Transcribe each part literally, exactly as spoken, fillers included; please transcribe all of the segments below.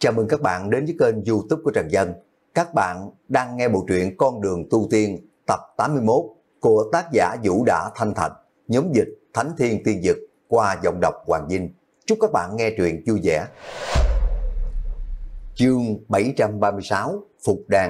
Chào mừng các bạn đến với kênh YouTube của Trần Dân. Các bạn đang nghe bộ truyện Con đường tu tiên tập tám mươi mốt của tác giả Vũ Đã Thanh Thạch, nhóm dịch Thánh Thiên Tiên Dực qua giọng đọc Hoàng Vinh. Chúc các bạn nghe truyện vui vẻ. Chương bảy trăm ba mươi sáu Phục Đan.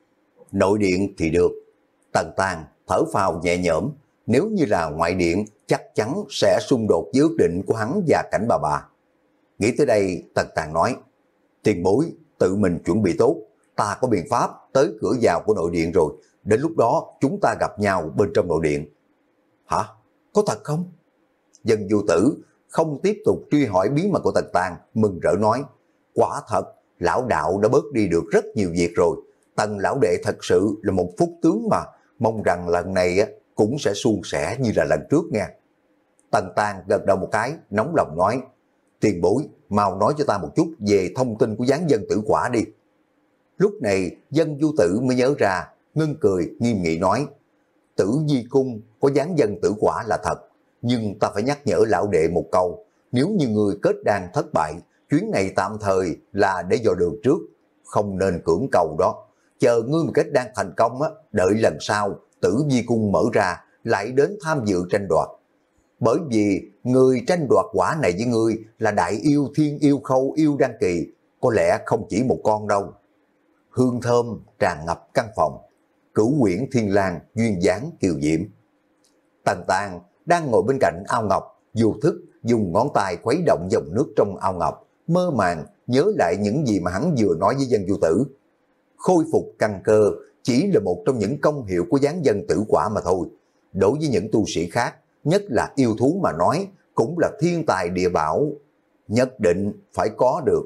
Nội điện thì được. Tần Tàng thở phào nhẹ nhõm, nếu như là ngoại điện chắc chắn sẽ xung đột với ước định của hắn và Cảnh Bà Bà. Nghĩ tới đây, Tần Tàng nói: tiền bối, tự mình chuẩn bị tốt, ta có biện pháp tới cửa vào của nội điện rồi, đến lúc đó chúng ta gặp nhau bên trong nội điện. Hả? Có thật không? Dân Vô Tử không tiếp tục truy hỏi bí mật của Tần Tàng, mừng rỡ nói: quả thật, lão đạo đã bớt đi được rất nhiều việc rồi. Tần lão đệ thật sự là một phúc tướng mà, mong rằng lần này cũng sẽ suôn sẻ như là lần trước nha. Tần Tàng gật đầu một cái, nóng lòng nói: tiền bối, mau nói cho ta một chút về thông tin của giáng dân tử quả đi. Lúc này Dân Du Tử mới nhớ ra, ngưng cười nghiêm nghị nói: Tử Di Cung có giáng dân tử quả là thật, nhưng ta phải nhắc nhở lão đệ một câu, nếu như người kết đan thất bại, chuyến này tạm thời là để dò đường trước, không nên cưỡng cầu đó. Chờ ngươi mà kết đan thành công á, đợi lần sau Tử Di Cung mở ra lại đến tham dự tranh đoạt. Bởi vì người tranh đoạt quả này với ngươi là đại yêu Thiên Yêu Khâu Yêu Đan Kỳ, có lẽ không chỉ một con đâu. Hương thơm tràn ngập căn phòng, Cửu Uyển Thiên Lang duyên dáng kiều diễm. Tần Tàng đang ngồi bên cạnh ao ngọc, vô thức dùng ngón tay khuấy động dòng nước trong ao ngọc, mơ màng nhớ lại những gì mà hắn vừa nói với Dân Du Tử. Khôi phục căn cơ chỉ là một trong những công hiệu của giáng dân tử quả mà thôi. Đối với những tu sĩ khác, nhất là yêu thú mà nói, cũng là thiên tài địa bảo, nhất định phải có được.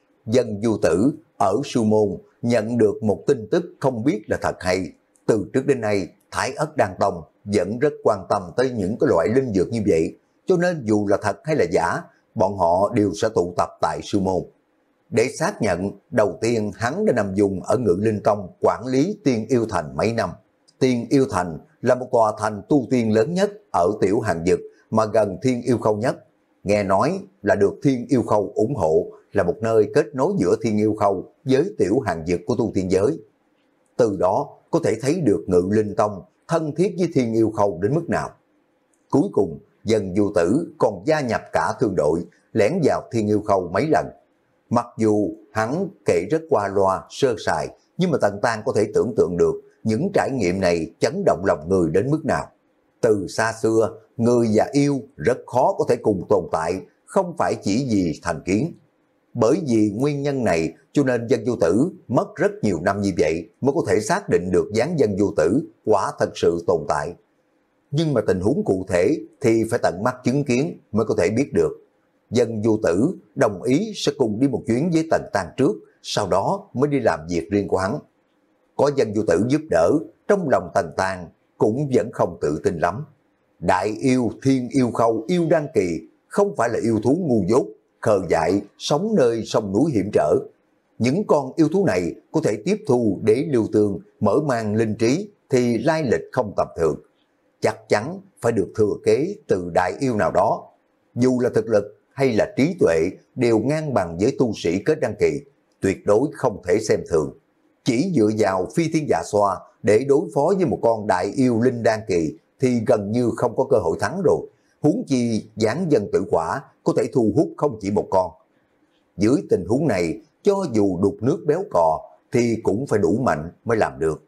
Dân Du Tử ở Sư Môn nhận được một tin tức không biết là thật hay. Từ trước đến nay, Thái Ất Đan Tông vẫn rất quan tâm tới những cái loại linh dược như vậy, cho nên dù là thật hay là giả, bọn họ đều sẽ tụ tập tại Sư Môn. Để xác nhận, đầu tiên hắn đã nằm dùng ở Ngự Linh Tông quản lý Tiên Yêu Thành mấy năm. Tiên Yêu Thành là một tòa thành tu tiên lớn nhất ở Tiểu Hàng Dực mà gần Thiên Yêu Khâu nhất. Nghe nói là được Thiên Yêu Khâu ủng hộ, là một nơi kết nối giữa Thiên Yêu Khâu với Tiểu Hàng Dực của tu tiên giới. Từ đó có thể thấy được Ngự Linh Tông thân thiết với Thiên Yêu Khâu đến mức nào. Cuối cùng, Dân Du Tử còn gia nhập cả thương đội, lẻn vào Thiên Yêu Khâu mấy lần. Mặc dù hắn kể rất qua loa, sơ sài, nhưng mà Tần Tàng có thể tưởng tượng được những trải nghiệm này chấn động lòng người đến mức nào. Từ xa xưa, người và yêu rất khó có thể cùng tồn tại, không phải chỉ vì thành kiến. Bởi vì nguyên nhân này cho nên Dân Du Tử mất rất nhiều năm như vậy mới có thể xác định được giáng Dân Du Tử quả thật sự tồn tại. Nhưng mà tình huống cụ thể thì phải tận mắt chứng kiến mới có thể biết được. Dân Du Tử đồng ý sẽ cùng đi một chuyến với Tần Tàng trước, sau đó mới đi làm việc riêng của hắn. Có Dân Du Tử giúp đỡ, trong lòng Tần Tàng cũng vẫn không tự tin lắm. Đại yêu Thiên Yêu Khâu Yêu Đan Kỳ không phải là yêu thú ngu dốt, khờ dại, sống nơi sông núi hiểm trở. Những con yêu thú này có thể tiếp thu để lưu tương, mở mang linh trí thì lai lịch không tầm thường. Chắc chắn phải được thừa kế từ đại yêu nào đó. Dù là thực lực hay là trí tuệ đều ngang bằng với tu sĩ kết đan kỳ, tuyệt đối không thể xem thường. Chỉ dựa vào phi thiên dạ xoa để đối phó với một con đại yêu linh đan kỳ thì gần như không có cơ hội thắng rồi. Huống chi giáng dân tử quả có thể thu hút không chỉ một con. Dưới tình huống này, cho dù đục nước béo cò thì cũng phải đủ mạnh mới làm được.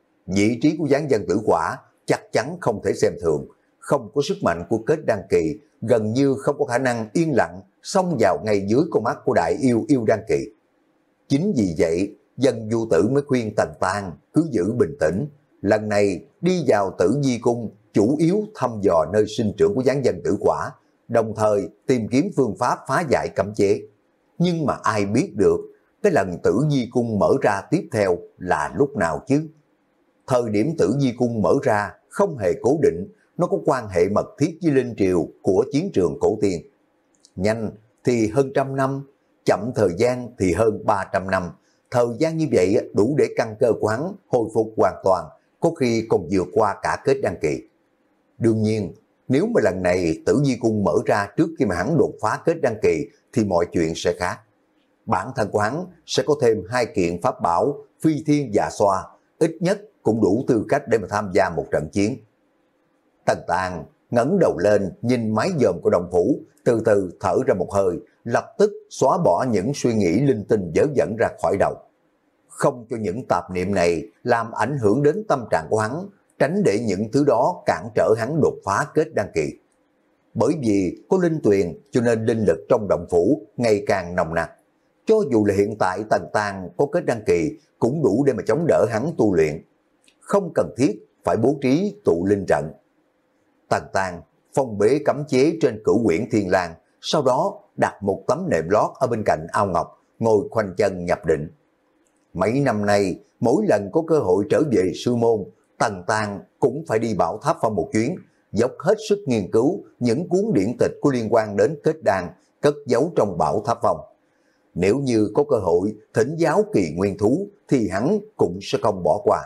Vị trí của giáng dân tử quả chắc chắn không thể xem thường. Không có sức mạnh của kết đan kỳ, gần như không có khả năng yên lặng xông vào ngay dưới con mắt của đại yêu yêu đan kỳ. Chính vì vậy, Dân Du Tử mới khuyên Tần Tàng cứ giữ bình tĩnh. Lần này đi vào Tử Di Cung chủ yếu thăm dò nơi sinh trưởng của giáng dân tử quả, đồng thời tìm kiếm phương pháp phá giải cấm chế. Nhưng mà ai biết được cái lần Tử Di Cung mở ra tiếp theo là lúc nào chứ? Thời điểm Tử Di Cung mở ra không hề cố định, nó có quan hệ mật thiết với linh triều của chiến trường cổ tiên. Nhanh thì hơn trăm năm, chậm thời gian thì hơn ba trăm năm. Thời gian như vậy đủ để căn cơ của hắn hồi phục hoàn toàn, có khi còn vượt qua cả kết đan kỳ. Đương nhiên, nếu mà lần này Tử Di Cung mở ra trước khi mà hắn đột phá kết đan kỳ thì mọi chuyện sẽ khác. bản thân của hắn sẽ có thêm hai kiện pháp bảo phi thiên dạ xoa, ít nhất cũng đủ tư cách để mà tham gia một trận chiến. Tần Tàng ngẩng đầu lên nhìn mái dòm của Động Phủ, từ từ thở ra một hơi, lập tức xóa bỏ những suy nghĩ linh tinh dở dẫn ra khỏi đầu. Không cho những tạp niệm này làm ảnh hưởng đến tâm trạng của hắn, tránh để những thứ đó cản trở hắn đột phá kết đăng kỳ. Bởi vì có linh tuyền cho nên linh lực trong Động Phủ ngày càng nồng nặc. Cho dù là hiện tại Tần Tàng có kết đăng kỳ cũng đủ để mà chống đỡ hắn tu luyện. Không cần thiết phải bố trí tụ linh trận. Tần Tàng phong bế cấm chế trên cửu quyển Thiên Lang, sau đó đặt một tấm nệm lót ở bên cạnh ao ngọc, ngồi khoanh chân nhập định. Mấy năm nay, mỗi lần có cơ hội trở về sư môn, Tần Tàng cũng phải đi Bảo Tháp Phong một chuyến, dốc hết sức nghiên cứu những cuốn điển tịch có liên quan đến kết đan, cất giấu trong Bảo Tháp Phong. Nếu như có cơ hội thỉnh giáo kỳ nguyên thú thì hắn cũng sẽ không bỏ qua.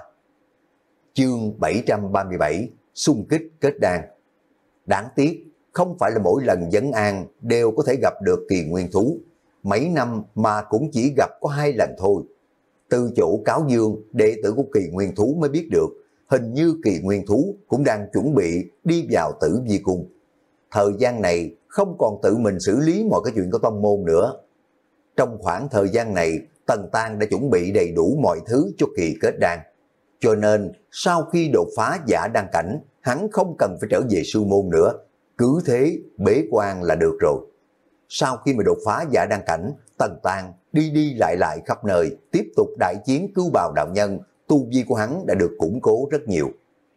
Chương bảy trăm ba mươi bảy, xung kích kết đan. Đáng tiếc, không phải là mỗi lần vấn an đều có thể gặp được kỳ nguyên thú. Mấy năm mà cũng chỉ gặp có hai lần thôi. Từ chỗ cáo dương, đệ tử của kỳ nguyên thú mới biết được, hình như kỳ nguyên thú cũng đang chuẩn bị đi vào Tử Vi Cung. Thời gian này không còn tự mình xử lý mọi cái chuyện của tông môn nữa. Trong khoảng thời gian này, Tần Tàng đã chuẩn bị đầy đủ mọi thứ cho kỳ kết đan. Cho nên, sau khi đột phá giả đăng cảnh, hắn không cần phải trở về sư môn nữa. Cứ thế, bế quan là được rồi. Sau khi mà đột phá giả đăng cảnh, Tần Tàng đi đi lại lại khắp nơi, tiếp tục đại chiến cứu bào đạo nhân, tu vi của hắn đã được củng cố rất nhiều.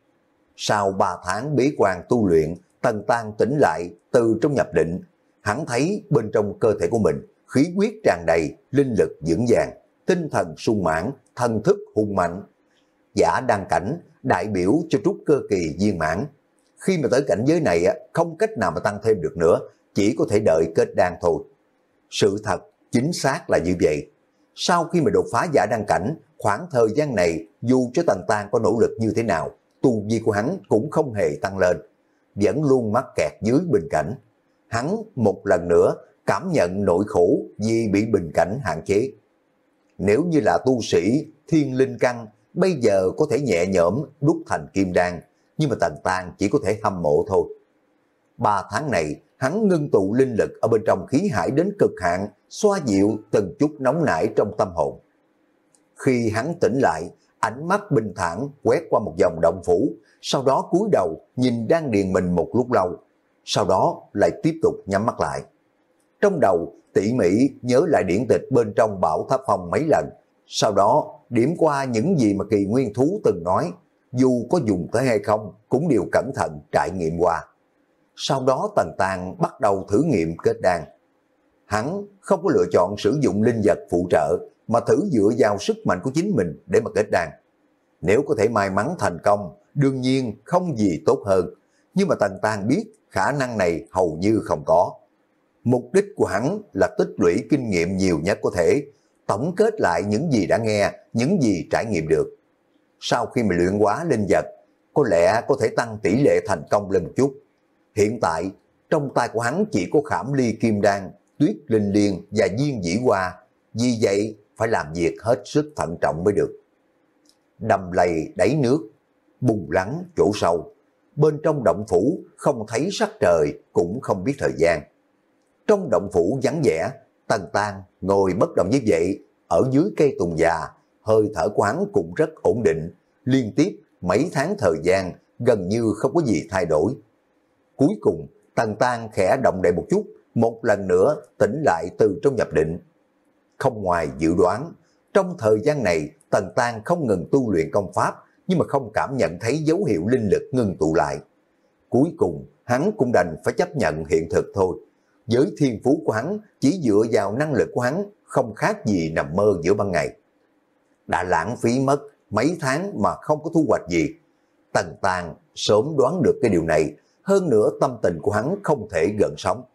Sau ba tháng bế quan tu luyện, Tần Tàng tỉnh lại từ trong nhập định. Hắn thấy bên trong cơ thể của mình, khí huyết tràn đầy, linh lực vững vàng, tinh thần sung mãn, thần thức hùng mạnh. Giả đăng cảnh đại biểu cho trúc cơ kỳ viên mãn. Khi mà tới cảnh giới này không cách nào mà tăng thêm được nữa, chỉ có thể đợi kết đan thôi. Sự thật chính xác là như vậy. Sau khi mà đột phá giả đăng cảnh, khoảng thời gian này dù cho Tần Tàng có nỗ lực như thế nào, tu vi của hắn cũng không hề tăng lên, vẫn luôn mắc kẹt dưới bình cảnh. Hắn một lần nữa cảm nhận nỗi khổ vì bị bình cảnh hạn chế. Nếu như là tu sĩ thiên linh căn, bây giờ có thể nhẹ nhõm đúc thành kim đan, nhưng mà Tần Tàng chỉ có thể hâm mộ thôi. Ba tháng này, hắn ngưng tụ linh lực ở bên trong khí hải đến cực hạn, xoa dịu từng chút nóng nảy trong tâm hồn. Khi hắn tỉnh lại, ánh mắt bình thản quét qua một vòng động phủ, sau đó cúi đầu nhìn đan điền mình một lúc lâu, sau đó lại tiếp tục nhắm mắt lại. Trong đầu tỉ mỉ nhớ lại điển tịch bên trong Bảo Tháp Phong mấy lần, sau đó điểm qua những gì mà kỳ nguyên thú từng nói, dù có dùng tới hay không cũng đều cẩn thận trải nghiệm qua. Sau đó Tần Tàng bắt đầu thử nghiệm kết đan. Hắn không có lựa chọn sử dụng linh vật phụ trợ, mà thử dựa vào sức mạnh của chính mình để mà kết đan. Nếu có thể may mắn thành công, đương nhiên không gì tốt hơn. Nhưng mà Tần Tàng biết khả năng này hầu như không có. Mục đích của hắn là tích lũy kinh nghiệm nhiều nhất có thể, tổng kết lại những gì đã nghe, những gì trải nghiệm được. Sau khi mà luyện hóa linh vật, có lẽ có thể tăng tỷ lệ thành công lên một chút. Hiện tại, trong tay của hắn chỉ có Khảm Ly Kim Đan, Tuyết Linh Liên và Diên Dĩ Hoa, vì vậy phải làm việc hết sức thận trọng mới được. Đầm lầy đáy nước, bùn lắng chỗ sâu, bên trong động phủ không thấy sắc trời cũng không biết thời gian. Trong động phủ vắng vẻ, Tần Tàng ngồi bất động như vậy, ở dưới cây tùng già, hơi thở của hắn cũng rất ổn định, liên tiếp mấy tháng thời gian gần như không có gì thay đổi. Cuối cùng, Tần Tàng khẽ động đậy một chút, một lần nữa tỉnh lại từ trong nhập định. Không ngoài dự đoán, trong thời gian này Tần Tàng không ngừng tu luyện công pháp, nhưng mà không cảm nhận thấy dấu hiệu linh lực ngưng tụ lại. Cuối cùng, hắn cũng đành phải chấp nhận hiện thực thôi. Với thiên phú của hắn, chỉ dựa vào năng lực của hắn, không khác gì nằm mơ giữa ban ngày. Đã lãng phí mất mấy tháng mà không có thu hoạch gì. Tần Tàng sớm đoán được cái điều này, hơn nữa tâm tình của hắn không thể gợn sóng.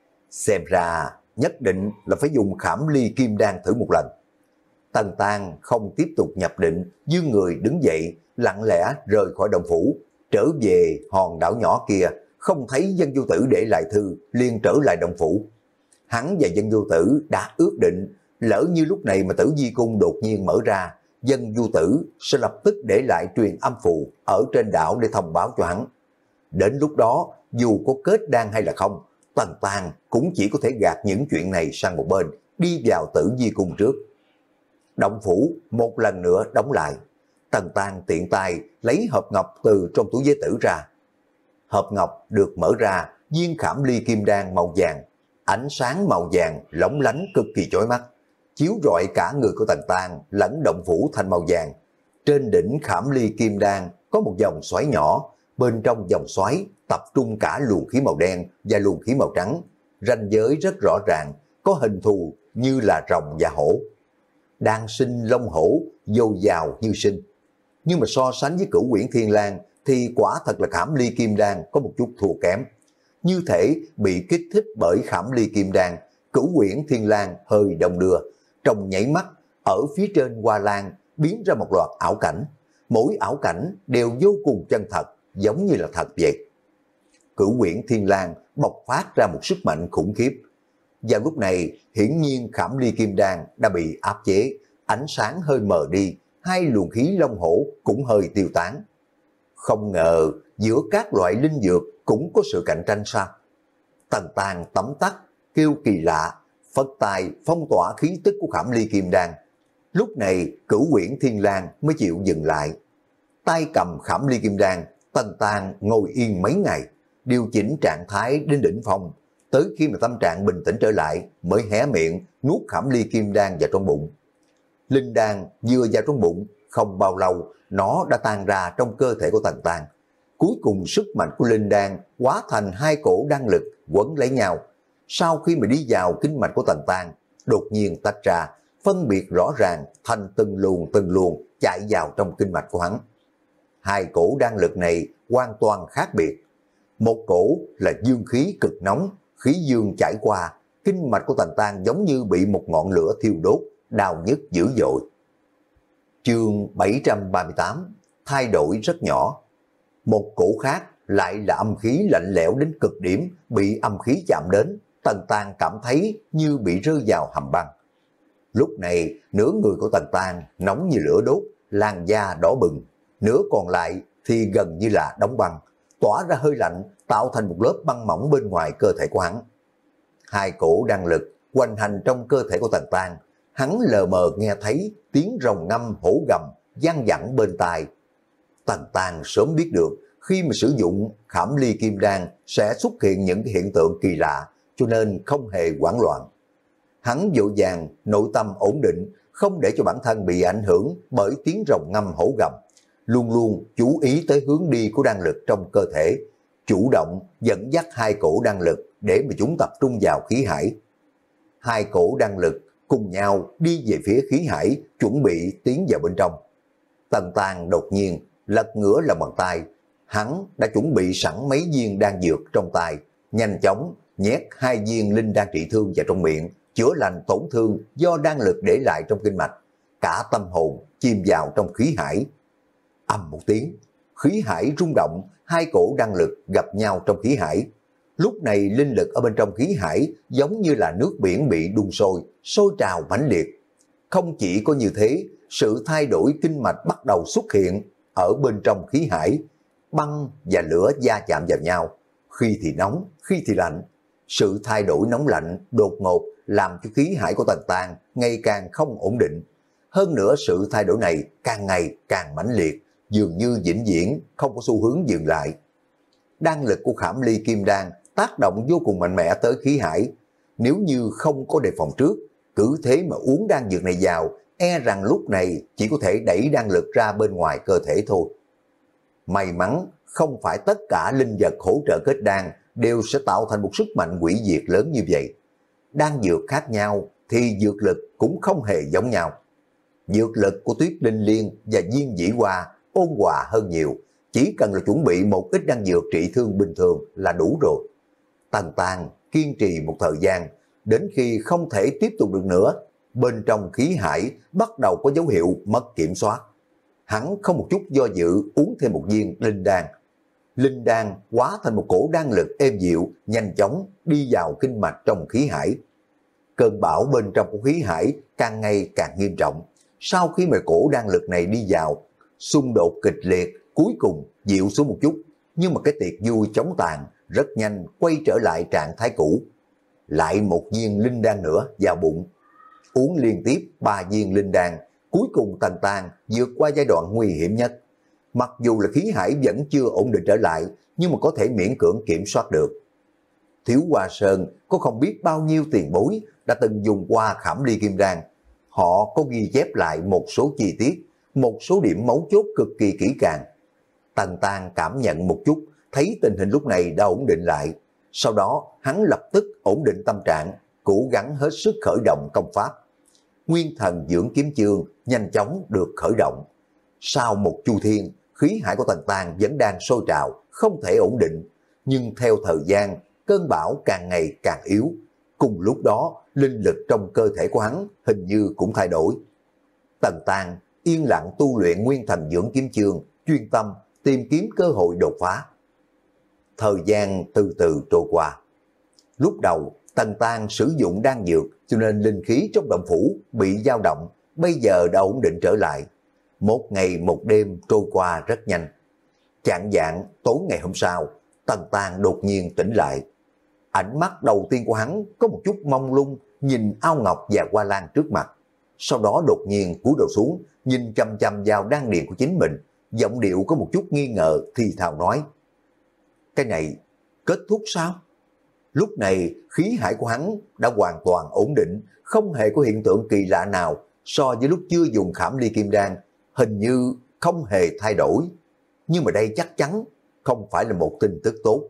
Xem ra nhất định là phải dùng Khảm Ly Kim Đan thử một lần. Tần Tàng không tiếp tục nhập định, dương người đứng dậy, lặng lẽ rời khỏi động phủ, trở về hòn đảo nhỏ kia, không thấy Dân Vô Tử để lại thư, liền trở lại động phủ. Hắn và Dân Vô Tử đã ước định lỡ như lúc này mà Tử Vi Cung đột nhiên mở ra, Dân Du Tử sẽ lập tức để lại truyền âm phù ở trên đảo để thông báo cho hắn. Đến lúc đó, dù có kết đan hay là không, Tần Tàng cũng chỉ có thể gạt những chuyện này sang một bên, đi vào Tử Vi Cung trước. Động phủ một lần nữa đóng lại. Tần Tàng tiện tay lấy hộp ngọc từ trong túi giới tử ra. Hộp ngọc được mở ra, viên khảm ly kim đan màu vàng, ánh sáng màu vàng lóng lánh cực kỳ chói mắt, chiếu rọi cả người của Tần Tàng lẫn động phủ thành màu vàng. Trên đỉnh khảm ly kim đan có một dòng xoáy nhỏ, bên trong dòng xoáy tập trung cả luồng khí màu đen và luồng khí màu trắng, ranh giới rất rõ ràng, có hình thù như là rồng và hổ. Đang sinh long hổ, dồi dào như sinh. Nhưng mà so sánh với Cửu Uyển Thiên Lang thì quả thật là khảm ly kim đan có một chút thua kém. Như thể bị kích thích bởi khảm ly kim đan, Cửu Uyển Thiên Lang hơi đồng đưa, trong nhảy mắt, ở phía trên hoa lan biến ra một loạt ảo cảnh. Mỗi ảo cảnh đều vô cùng chân thật, giống như là thật vậy. Cửu Uyển Thiên Lang bộc phát ra một sức mạnh khủng khiếp. Vào lúc này, hiển nhiên khảm ly kim đan đã bị áp chế, ánh sáng hơi mờ đi, hai luồng khí long hổ cũng hơi tiêu tán. Không ngờ giữa các loại linh dược cũng có sự cạnh tranh sao? Tần Tàng tấm tắc, kêu kỳ lạ, phất tài phong tỏa khí tức của khảm ly kim đan. Lúc này Cửu Uyển Thiên Lang mới chịu dừng lại. Tay cầm khảm ly kim đan, Tần Tàng ngồi yên mấy ngày, điều chỉnh trạng thái đến đỉnh phong. Tới khi mà tâm trạng bình tĩnh trở lại mới hé miệng nuốt khảm ly kim đan vào trong bụng. Linh đan vừa vào trong bụng, không bao lâu nó đã tan ra trong cơ thể của Tần Tàng. Cuối cùng sức mạnh của linh đan hóa thành hai cổ đan lực quấn lấy nhau. Sau khi mà đi vào kinh mạch của Tần Tàng, đột nhiên tách ra, phân biệt rõ ràng thành từng luồng từng luồng chạy vào trong kinh mạch của hắn. Hai cổ đan lực này hoàn toàn khác biệt. Một cổ là dương khí cực nóng, khí dương chảy qua, kinh mạch của Tần Tàng giống như bị một ngọn lửa thiêu đốt, đau nhức dữ dội. Chương bảy trăm ba mươi tám, thay đổi rất nhỏ. Một cổ khác lại là âm khí lạnh lẽo đến cực điểm, bị âm khí chạm đến, Tần Tàng cảm thấy như bị rơi vào hầm băng. Lúc này, nửa người của Tần Tàng nóng như lửa đốt, làn da đỏ bừng, nửa còn lại thì gần như là đóng băng, tỏa ra hơi lạnh, tạo thành một lớp băng mỏng bên ngoài cơ thể của hắn. Hai cổ đan lực hoành hành trong cơ thể của Tần Tàng, hắn lờ mờ nghe thấy tiếng rồng ngâm hổ gầm vang vẳng bên tai. Tần Tàng sớm biết được khi mà sử dụng khảm ly kim đan sẽ xuất hiện những hiện tượng kỳ lạ, cho nên không hề hoảng loạn. Hắn vội vàng nội tâm ổn định, không để cho bản thân bị ảnh hưởng bởi tiếng rồng ngâm hổ gầm, luôn luôn chú ý tới hướng đi của đan lực trong cơ thể, chủ động dẫn dắt hai cổ đan lực để mà chúng tập trung vào khí hải. Hai cổ đan lực cùng nhau đi về phía khí hải, chuẩn bị tiến vào bên trong. Tần Tàng đột nhiên lật ngửa lòng bàn tay, hắn đã chuẩn bị sẵn mấy viên đan dược trong tay, nhanh chóng nhét hai viên linh đan trị thương vào trong miệng, chữa lành tổn thương do đan lực để lại trong kinh mạch. Cả tâm hồn chìm vào trong khí hải. Ầm một tiếng, khí hải rung động, hai cổ đan lực gặp nhau trong khí hải. Lúc này linh lực ở bên trong khí hải giống như là nước biển bị đun sôi, sôi trào mãnh liệt. Không chỉ có như thế, sự thay đổi kinh mạch bắt đầu xuất hiện ở bên trong khí hải. Băng và lửa va chạm vào nhau, khi thì nóng, khi thì lạnh. Sự thay đổi nóng lạnh đột ngột làm cho khí hải của Tần Tàng ngày càng không ổn định. Hơn nữa sự thay đổi này càng ngày càng mãnh liệt, dường như vĩnh viễn không có xu hướng dừng lại. Đan lực của khảm ly kim đan tác động vô cùng mạnh mẽ tới khí hải. Nếu như không có đề phòng trước, cứ thế mà uống đan dược này vào, e rằng lúc này chỉ có thể đẩy đan lực ra bên ngoài cơ thể thôi. May mắn không phải tất cả linh vật hỗ trợ kết đan đều sẽ tạo thành một sức mạnh hủy diệt lớn như vậy. Đan dược khác nhau thì dược lực cũng không hề giống nhau. Dược lực của Tuyết Linh Liên và Diên Dĩ Hoa ôn hòa hơn nhiều, chỉ cần là chuẩn bị một ít đan dược trị thương bình thường là đủ rồi. Tần Tàng kiên trì một thời gian, đến khi không thể tiếp tục được nữa, bên trong khí hải bắt đầu có dấu hiệu mất kiểm soát. Hắn không một chút do dự uống thêm một viên linh đan. Linh đan hóa thành một cổ đan lực êm dịu, nhanh chóng đi vào kinh mạch trong khí hải. Cơn bão bên trong của khí hải càng ngày càng nghiêm trọng. Sau khi mà cổ đan lực này đi vào, xung đột kịch liệt cuối cùng dịu xuống một chút, nhưng mà cái tiệc vui chóng tàn rất nhanh quay trở lại trạng thái cũ. Lại một viên linh đan nữa vào bụng. Uống liên tiếp ba viên linh đan, cuối cùng Tần Tang vượt qua giai đoạn nguy hiểm nhất. Mặc dù là khí hải vẫn chưa ổn định trở lại, nhưng mà có thể miễn cưỡng kiểm soát được. Thiếu Hoa Sơn có không biết bao nhiêu tiền bối đã từng dùng qua Khảm Ly Kim Đan. Họ có ghi chép lại một số chi tiết, một số điểm mấu chốt cực kỳ kỹ càng. Tần Tang cảm nhận một chút, thấy tình hình lúc này đã ổn định lại. Sau đó hắn lập tức ổn định tâm trạng, cố gắng hết sức khởi động công pháp. Nguyên thần dưỡng kiếm chương nhanh chóng được khởi động. Sau một chu thiên, khí hải của Tần Tang vẫn đang sôi trào, không thể ổn định. Nhưng theo thời gian, cơn bão càng ngày càng yếu. Cùng lúc đó, linh lực trong cơ thể của hắn hình như cũng thay đổi. Tần Tang yên lặng tu luyện nguyên thần dưỡng kiếm chương, chuyên tâm tìm kiếm cơ hội đột phá. Thời gian từ từ trôi qua. Lúc đầu, Tần Tang sử dụng đan dược cho nên linh khí trong động phủ bị dao động, bây giờ đã ổn định trở lại. Một ngày một đêm trôi qua rất nhanh. Chạng vạng tối ngày hôm sau, Tần Tang đột nhiên tỉnh lại. Ánh mắt đầu tiên của hắn có một chút mông lung, nhìn ao ngọc và hoa lan trước mặt. Sau đó đột nhiên cúi đầu xuống, nhìn chăm chăm vào đan điền của chính mình, giọng điệu có một chút nghi ngờ thì thào nói: cái này kết thúc sao? Lúc này khí hải của hắn đã hoàn toàn ổn định, không hề có hiện tượng kỳ lạ nào so với lúc chưa dùng Khảm Ly Kim Đan, hình như không hề thay đổi. Nhưng mà đây chắc chắn không phải là một tin tức tốt.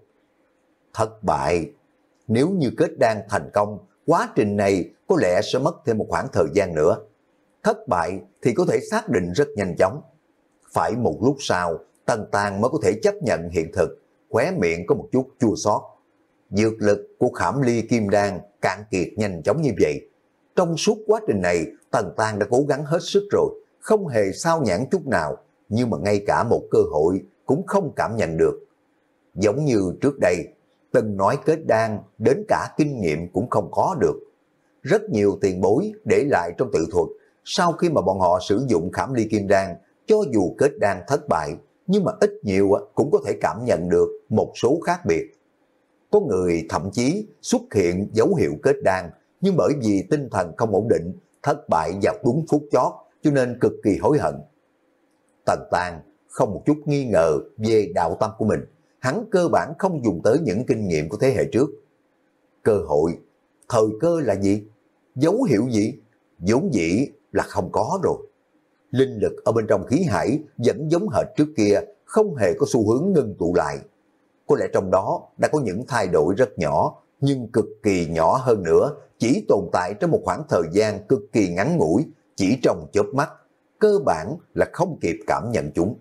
Thất bại. Nếu như kết đan thành công, quá trình này có lẽ sẽ mất thêm một khoảng thời gian nữa. Thất bại thì có thể xác định rất nhanh chóng. Phải một lúc sau, Tần Tang mới có thể chấp nhận hiện thực, khóe miệng có một chút chua xót. Dược lực của Khảm Ly Kim Đan cạn kiệt nhanh chóng như vậy. Trong suốt quá trình này, Tần Tang đã cố gắng hết sức rồi, không hề sao nhãn chút nào, nhưng mà ngay cả một cơ hội cũng không cảm nhận được. Giống như trước đây, từng nói kết đan, đến cả kinh nghiệm cũng không có được. Rất nhiều tiền bối để lại trong tự thuật, sau khi mà bọn họ sử dụng Khảm Ly Kim Đan, cho dù kết đan thất bại, nhưng mà ít nhiều cũng có thể cảm nhận được một số khác biệt. Có người thậm chí xuất hiện dấu hiệu kết đan, nhưng bởi vì tinh thần không ổn định, thất bại vào đúng phút chót, cho nên cực kỳ hối hận. Tần Tang không một chút nghi ngờ về đạo tâm của mình, hắn cơ bản không dùng tới những kinh nghiệm của thế hệ trước. Cơ hội, thời cơ là gì? Dấu hiệu gì? Vốn dĩ là không có rồi. Linh lực ở bên trong khí hải vẫn giống hệt trước kia, không hề có xu hướng ngưng tụ lại. Có lẽ trong đó đã có những thay đổi rất nhỏ, nhưng cực kỳ nhỏ hơn nữa, chỉ tồn tại trong một khoảng thời gian cực kỳ ngắn ngủi, chỉ trong chớp mắt, cơ bản là không kịp cảm nhận chúng.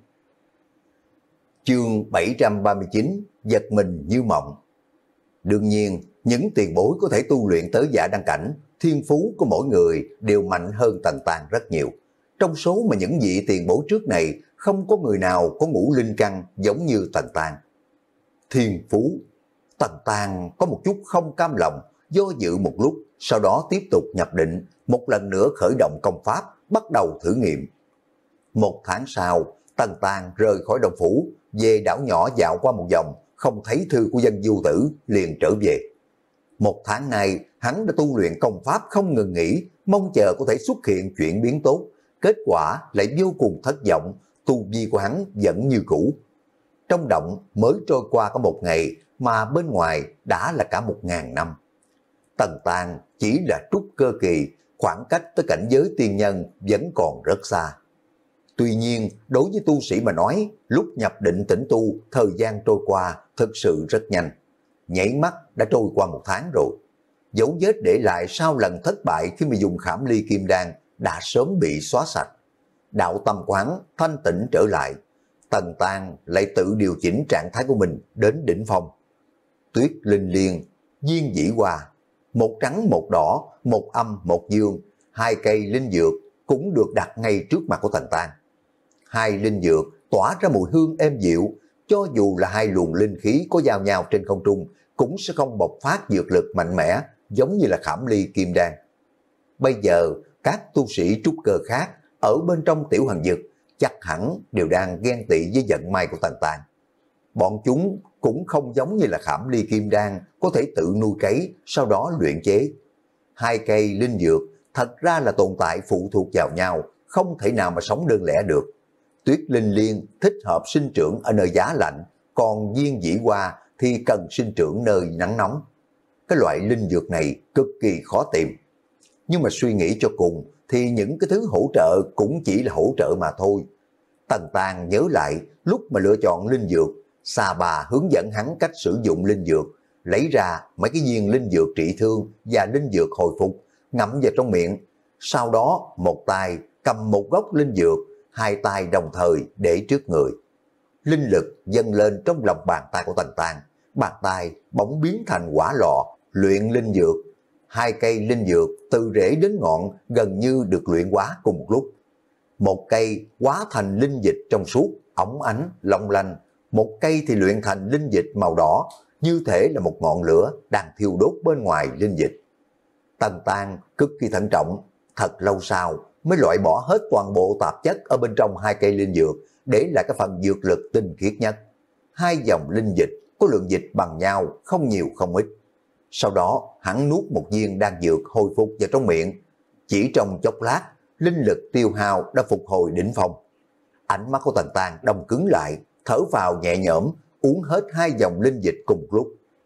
Chương bảy trăm ba mươi chín, giật mình như mộng. Đương nhiên, những tiền bối có thể tu luyện tới giả đăng cảnh, thiên phú của mỗi người đều mạnh hơn Tần Tang rất nhiều. Trong số mà những vị tiền bối trước này, không có người nào có ngũ linh căn giống như Tần Tang. Thiên phú. Tần Tang có một chút không cam lòng, do dự một lúc, sau đó tiếp tục nhập định, một lần nữa khởi động công pháp, bắt đầu thử nghiệm. Một tháng sau, Tần Tang rời khỏi động phủ, về đảo nhỏ dạo qua một vòng, không thấy thư của Dân Du Tử, liền trở về. Một tháng nay, hắn đã tu luyện công pháp không ngừng nghỉ, mong chờ có thể xuất hiện chuyển biến tốt. Kết quả lại vô cùng thất vọng, tu vi của hắn vẫn như cũ. Trong động mới trôi qua có một ngày, mà bên ngoài đã là cả một ngàn năm. Tần Tang chỉ là trúc cơ kỳ, khoảng cách tới cảnh giới tiên nhân vẫn còn rất xa. Tuy nhiên, đối với tu sĩ mà nói, lúc nhập định tĩnh tu, thời gian trôi qua thực sự rất nhanh. Nhảy mắt đã trôi qua một tháng rồi. Dấu vết để lại sau lần thất bại khi mà dùng Khảm Ly Kim Đan đã sớm bị xóa sạch. Đạo tâm quán thanh tịnh trở lại. Tần Tang lại tự điều chỉnh trạng thái của mình đến đỉnh phong. Tuyết linh liên, duyên dĩ hoa, một trắng một đỏ, một âm một dương, hai cây linh dược cũng được đặt ngay trước mặt của Tần Tang. Hai linh dược tỏa ra mùi hương êm dịu, cho dù là hai luồng linh khí có giao nhau trên không trung, cũng sẽ không bộc phát dược lực mạnh mẽ, giống như là khảm ly kim đan. Bây giờ các tu sĩ trúc cơ khác ở bên trong tiểu hành dực chắc hẳn đều đang ghen tị với vận may của Tần Tàng. Bọn chúng cũng không giống như là khảm ly kim đan có thể tự nuôi cấy, sau đó luyện chế. Hai cây linh dược thật ra là tồn tại phụ thuộc vào nhau, không thể nào mà sống đơn lẻ được. Tuyết linh liên thích hợp sinh trưởng ở nơi giá lạnh, còn viên dĩ hoa thì cần sinh trưởng nơi nắng nóng. Cái loại linh dược này cực kỳ khó tìm. Nhưng mà suy nghĩ cho cùng thì những cái thứ hỗ trợ cũng chỉ là hỗ trợ mà thôi. Tần Tàng nhớ lại lúc mà lựa chọn linh dược, Sa Bà hướng dẫn hắn cách sử dụng linh dược, lấy ra mấy cái viên linh dược trị thương và linh dược hồi phục, ngậm vào trong miệng. Sau đó một tay cầm một gốc linh dược, hai tay đồng thời để trước người. Linh lực dâng lên trong lòng bàn tay của Tần Tàng, bàn tay bỗng biến thành quả lò, luyện linh dược. Hai cây linh dược từ rễ đến ngọn gần như được luyện hóa cùng một lúc. Một cây hóa thành linh dịch trong suốt, óng ánh, long lanh. Một cây thì luyện thành linh dịch màu đỏ, như thể là một ngọn lửa đang thiêu đốt bên ngoài linh dịch. Tần Tàng cực kỳ thận trọng, thật lâu sau mới loại bỏ hết toàn bộ tạp chất ở bên trong hai cây linh dược, để lại cái phần dược lực tinh khiết nhất. Hai dòng linh dịch có lượng dịch bằng nhau, không nhiều không ít. Sau đó hắn nuốt một viên đan dược hồi phục vào trong miệng. Chỉ trong chốc lát, linh lực tiêu hao đã phục hồi đỉnh phong. Ánh mắt của Tần Tàng đông cứng lại, thở vào nhẹ nhõm, uống hết hai dòng linh dịch cùng lúc.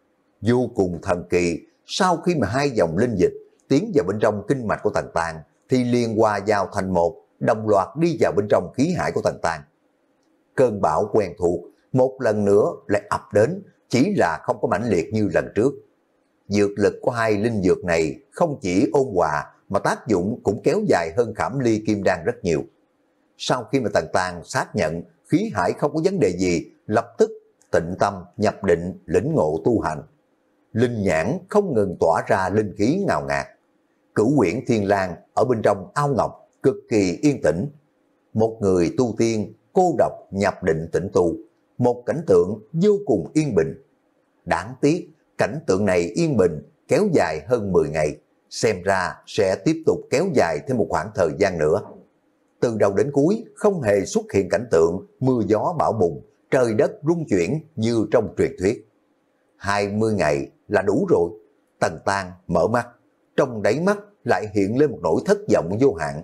Vô cùng thần kỳ, sau khi mà hai dòng linh dịch tiến vào bên trong kinh mạch của Tần Tàng, thì liền hòa vào thành một, đồng loạt đi vào bên trong khí hải của Tần Tàng. Cơn bão quen thuộc một lần nữa lại ập đến, chỉ là không có mãnh liệt như lần trước. Dược lực của hai linh dược này không chỉ ôn hòa mà tác dụng cũng kéo dài hơn khảm ly kim đan rất nhiều. Sau khi mà Tần Tàng xác nhận khí hải không có vấn đề gì, lập tức tịnh tâm nhập định lĩnh ngộ tu hành. Linh nhãn không ngừng tỏa ra linh khí ngào ngạt. Cửu quyển thiên lang ở bên trong ao ngọc cực kỳ yên tĩnh. Một người tu tiên cô độc nhập định tĩnh tu, một cảnh tượng vô cùng yên bình. Đáng tiếc cảnh tượng này yên bình kéo dài hơn mười ngày, xem ra sẽ tiếp tục kéo dài thêm một khoảng thời gian nữa. Từ đầu đến cuối không hề xuất hiện cảnh tượng mưa gió bão bùng, trời đất rung chuyển như trong truyền thuyết. hai mươi ngày là đủ rồi. Tần Tàng mở mắt, trong đáy mắt lại hiện lên một nỗi thất vọng vô hạn.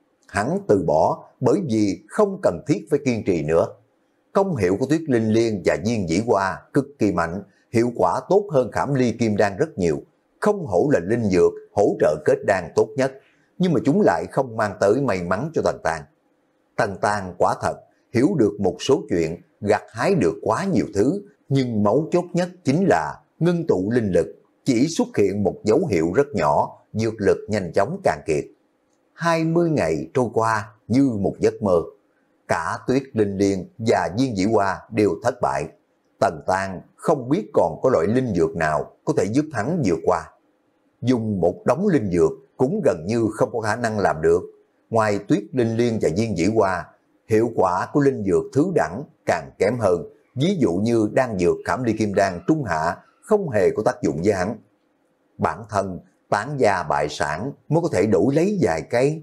Hắn từ bỏ bởi vì không cần thiết phải kiên trì nữa. Công hiệu của Tuyết Linh Liên và viên dĩ hoa cực kỳ mạnh, hiệu quả tốt hơn khảm ly kim đan rất nhiều. Không hổ là linh dược hỗ trợ kết đan tốt nhất, nhưng mà chúng lại không mang tới may mắn cho Tần Tàng. Tần Tàng quả thật hiểu được một số chuyện, gặt hái được quá nhiều thứ, nhưng mấu chốt nhất chính là ngưng tụ linh lực chỉ xuất hiện một dấu hiệu rất nhỏ, dược lực nhanh chóng cạn kiệt. hai mươi ngày trôi qua như một giấc mơ. Cả Tuyết Linh Liên và viên dĩ hoa đều thất bại. Tần Tàng không biết còn có loại linh dược nào có thể giúp hắn vượt qua. Dùng một đống linh dược cũng gần như không có khả năng làm được. Ngoài Tuyết Linh Liên và viên dĩ hoa, hiệu quả của linh dược thứ đẳng càng kém hơn. Ví dụ như đan dược khảm ly kim đan trung hạ không hề có tác dụng với hắn. Bản thân tán gia bại sản mới có thể đổi lấy vài cây.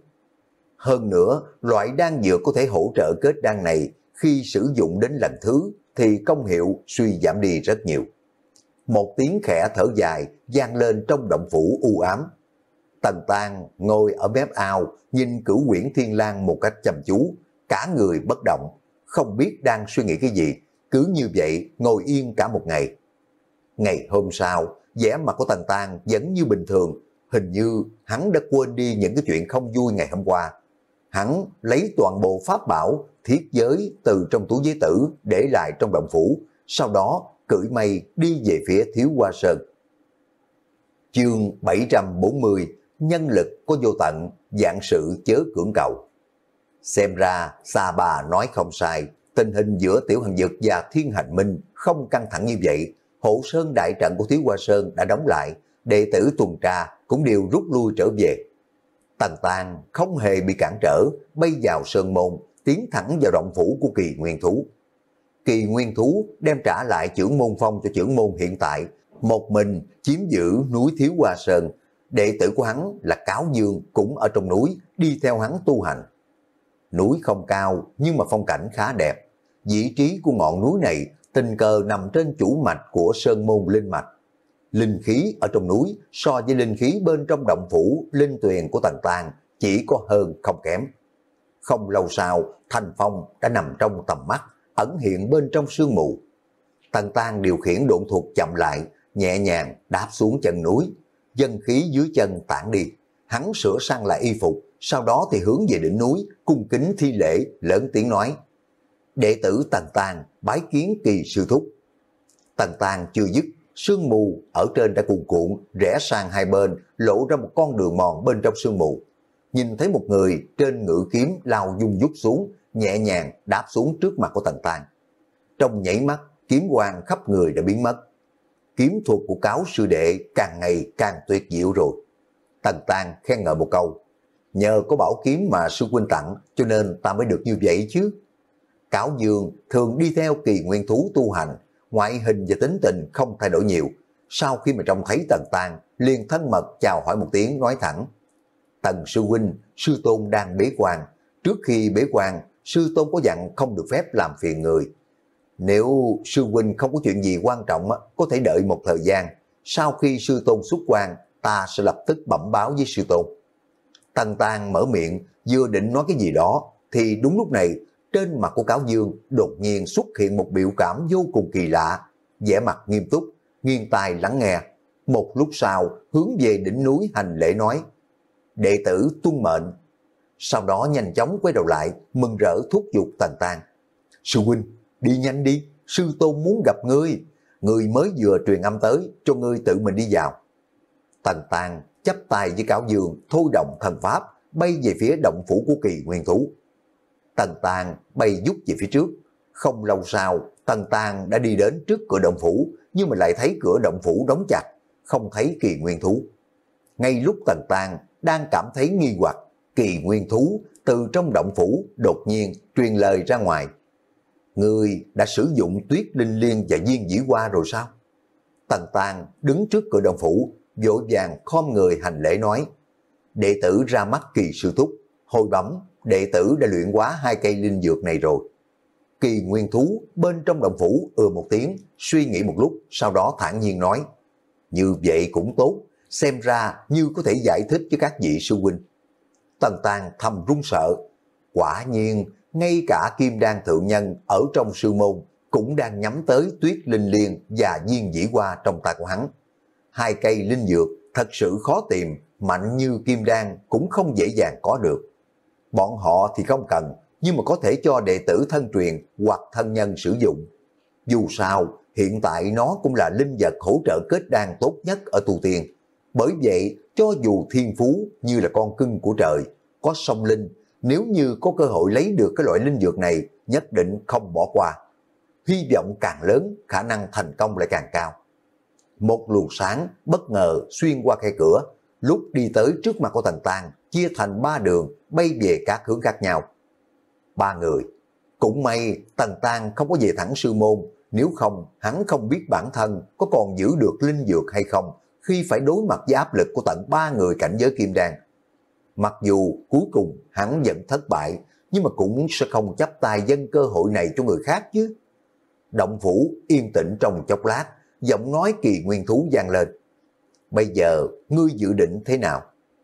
Hơn nữa, loại đan dược có thể hỗ trợ kết đan này khi sử dụng đến lần thứ thì công hiệu suy giảm đi rất nhiều. Một tiếng khẽ thở dài vang lên trong động phủ u ám. Tần Tàng ngồi ở mép ao nhìn Cửu Quyển Thiên Lang một cách chăm chú, cả người bất động, không biết đang suy nghĩ cái gì, cứ như vậy ngồi yên cả một ngày. Ngày hôm sau, vẻ mặt của Tần Tàng vẫn như bình thường, hình như hắn đã quên đi những cái chuyện không vui ngày hôm qua. Hắn lấy toàn bộ pháp bảo, thiết giới từ trong túi giấy tử để lại trong động phủ, sau đó cưỡi mây đi về phía Thiếu Hoa Sơn. Chương bảy trăm bốn mươi, nhân lực có vô tận, vạn sự chớ cưỡng cầu. Xem ra Sa Bà nói không sai, tình hình giữa Tiểu Hành Dực và Thiên Hành Minh không căng thẳng như vậy. Hộ Sơn đại trận của Thiếu Hoa Sơn đã đóng lại, đệ tử tuần tra cũng đều rút lui trở về. Tần Tàng không hề bị cản trở, bay vào sơn môn, tiến thẳng vào động phủ của Kỳ Nguyên Thú. Kỳ Nguyên Thú đem trả lại chưởng môn phong cho chưởng môn hiện tại, một mình chiếm giữ núi Thiếu Hoa Sơn. Đệ tử của hắn là Cáo Dương cũng ở trong núi đi theo hắn tu hành. Núi không cao nhưng mà phong cảnh khá đẹp. Vị trí của ngọn núi này tình cờ nằm trên chủ mạch của Sơn Môn Linh Mạch. Linh khí ở trong núi so với linh khí bên trong động phủ linh tuyền của Tần Tàng chỉ có hơn không kém. Không lâu sau, thành phong đã nằm trong tầm mắt, ẩn hiện bên trong sương mù. Tần Tàng điều khiển độn thuật chậm lại, nhẹ nhàng đáp xuống chân núi. Dân khí dưới chân tản đi, hắn sửa sang lại y phục, sau đó thì hướng về đỉnh núi, cung kính thi lễ, lớn tiếng nói: đệ tử Tần Tàng bái kiến Kỳ sư thúc. Tần Tàng chưa dứt, sương mù ở trên đã cuồn cuộn rẽ sang hai bên, lộ ra một con đường mòn bên trong sương mù. Nhìn thấy một người trên ngự kiếm lao dung dút xuống, nhẹ nhàng đáp xuống trước mặt của Tần Tàng. Trong nhảy mắt, kiếm quang khắp người đã biến mất. Kiếm thuật của Cáo sư đệ càng ngày càng tuyệt diệu rồi. Tần Tàng khen ngợi một câu: nhờ có bảo kiếm mà sư huynh tặng cho nên ta mới được như vậy chứ. Cáo Dương thường đi theo Kỳ Nguyên thú tu hành, ngoại hình và tính tình không thay đổi nhiều. Sau khi mà trông thấy Tần Tàng, liền thân mật chào hỏi một tiếng, nói thẳng: Tần sư huynh, sư tôn đang bế quan. Trước khi bế quan, sư tôn có dặn không được phép làm phiền người. Nếu sư huynh không có chuyện gì quan trọng, có thể đợi một thời gian. Sau khi sư tôn xuất quan, ta sẽ lập tức bẩm báo với sư tôn. Tần Tàng mở miệng, vừa định nói cái gì đó, thì đúng lúc này, trên mặt của Cáo Dương đột nhiên xuất hiện một biểu cảm vô cùng kỳ lạ, vẻ mặt nghiêm túc, nghiêng tai lắng nghe. Một lúc sau, hướng về đỉnh núi hành lễ nói: đệ tử tuân mệnh. Sau đó nhanh chóng quay đầu lại, mừng rỡ thúc giục Tần Tàng: sư huynh, đi nhanh đi, sư tôn muốn gặp ngươi. Ngươi mới vừa truyền âm tới, cho ngươi tự mình đi vào. Tần Tàng chắp tay với Cáo Dương, thôi động thần pháp, bay về phía động phủ của Kỳ Nguyên thú. Tần Tàng bay vút về phía trước. Không lâu sau, Tần Tàng đã đi đến trước cửa động phủ, nhưng mà lại thấy cửa động phủ đóng chặt, không thấy Kỳ Nguyên thú. Ngay lúc Tần Tàng đang cảm thấy nghi hoặc, Kỳ Nguyên thú từ trong động phủ đột nhiên truyền lời ra ngoài: ngươi đã sử dụng Tuyết Linh Liên và Viên Dĩ Hoa rồi sao? Tần Tàng đứng trước cửa động phủ, vội vàng khom người hành lễ nói: đệ tử ra mắt Kỳ sư thúc, hồi bẩm đệ tử đã luyện hóa hai cây linh dược này rồi. Kỳ Nguyên thú bên trong động phủ ư một tiếng, suy nghĩ một lúc, sau đó thản nhiên nói: như vậy cũng tốt, xem ra như có thể giải thích cho các vị sư huynh. Tần Tàng thầm run sợ, quả nhiên ngay cả Kim Đan thượng nhân ở trong sư môn cũng đang nhắm tới Tuyết Linh Liên và Viên Dĩ Hoa trong tay của hắn. Hai cây linh dược thật sự khó tìm, mạnh như Kim Đan cũng không dễ dàng có được. Bọn họ thì không cần, nhưng mà có thể cho đệ tử thân truyền hoặc thân nhân sử dụng. Dù sao, hiện tại nó cũng là linh vật hỗ trợ kết đan tốt nhất ở tu tiên. Bởi vậy, cho dù thiên phú như là con cưng của trời, có song linh, nếu như có cơ hội lấy được cái loại linh dược này, nhất định không bỏ qua. Hy vọng càng lớn, khả năng thành công lại càng cao. Một luồng sáng bất ngờ xuyên qua khe cửa, lúc đi tới trước mặt của Tần Tàng, chia thành ba đường, bay về các hướng khác nhau. Ba người. Cũng may Tần Tàng không có về thẳng sư môn, nếu không hắn không biết bản thân có còn giữ được linh dược hay không khi phải đối mặt với áp lực của tận ba người cảnh giới Kim Đan. Mặc dù cuối cùng hắn vẫn thất bại, nhưng mà cũng sẽ không chấp tay dâng cơ hội này cho người khác chứ. Động phủ yên tĩnh trong chốc lát, giọng nói Kỳ Nguyên thú vang lên: bây giờ ngươi dự định thế nào?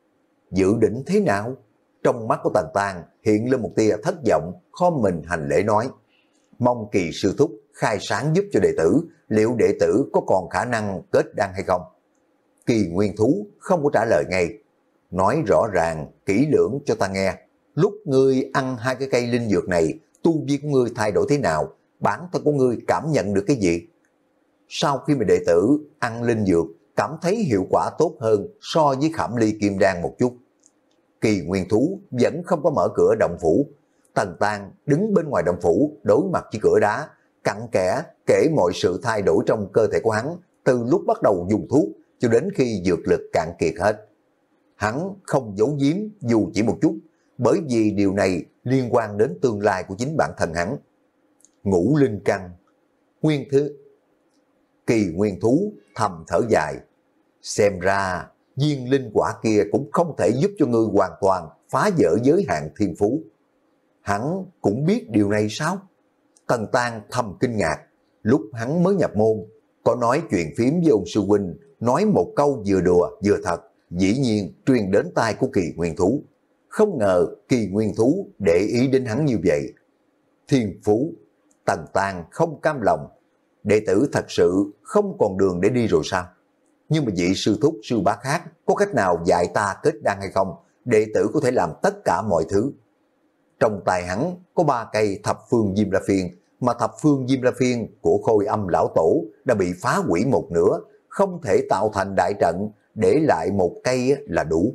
Dự định thế nào? Trong mắt của Tần Tàng hiện lên một tia thất vọng, khom mình hành lễ nói: mong Kỳ sư thúc khai sáng giúp cho đệ tử, liệu đệ tử có còn khả năng kết đan hay không? Kỳ Nguyên thú không có trả lời ngay, nói rõ ràng kỹ lưỡng cho ta nghe, lúc ngươi ăn hai cái cây linh dược này, tu vi của ngươi thay đổi thế nào, bản thân của ngươi cảm nhận được cái gì? Sau khi mà đệ tử ăn linh dược, cảm thấy hiệu quả tốt hơn so với Khảm Ly Kim Đan một chút. Kỳ Nguyên thú vẫn không có mở cửa động phủ. Tần Tàng đứng bên ngoài động phủ đối mặt với cửa đá, cặn kẽ kể mọi sự thay đổi trong cơ thể của hắn, từ lúc bắt đầu dùng thuốc cho đến khi dược lực cạn kiệt hết. Hắn không giấu giếm dù chỉ một chút, bởi vì điều này liên quan đến tương lai của chính bản thân hắn. Ngũ linh căn, nguyên thứ Kỳ Nguyên Thú thầm thở dài. Xem ra viên linh quả kia cũng không thể giúp cho ngươi hoàn toàn phá vỡ giới hạn thiên phú. Hắn cũng biết điều này sao? Tần Tang thầm kinh ngạc. Lúc hắn mới nhập môn, có nói chuyện phím với ông sư huynh, nói một câu vừa đùa vừa thật, dĩ nhiên truyền đến tai của Kỳ Nguyên Thú. Không ngờ Kỳ Nguyên Thú để ý đến hắn như vậy. Thiên phú, Tần Tang không cam lòng. Đệ tử thật sự không còn đường để đi rồi sao? Nhưng mà vị sư thúc sư bá khác có cách nào dạy ta kết đan hay không? Đệ tử có thể làm tất cả mọi thứ. Trong tay hắn có ba cây thập phương Diêm La Phiên, mà thập phương Diêm La Phiên của Khôi Âm lão tổ đã bị phá hủy một nửa, không thể tạo thành đại trận, để lại một cây là đủ.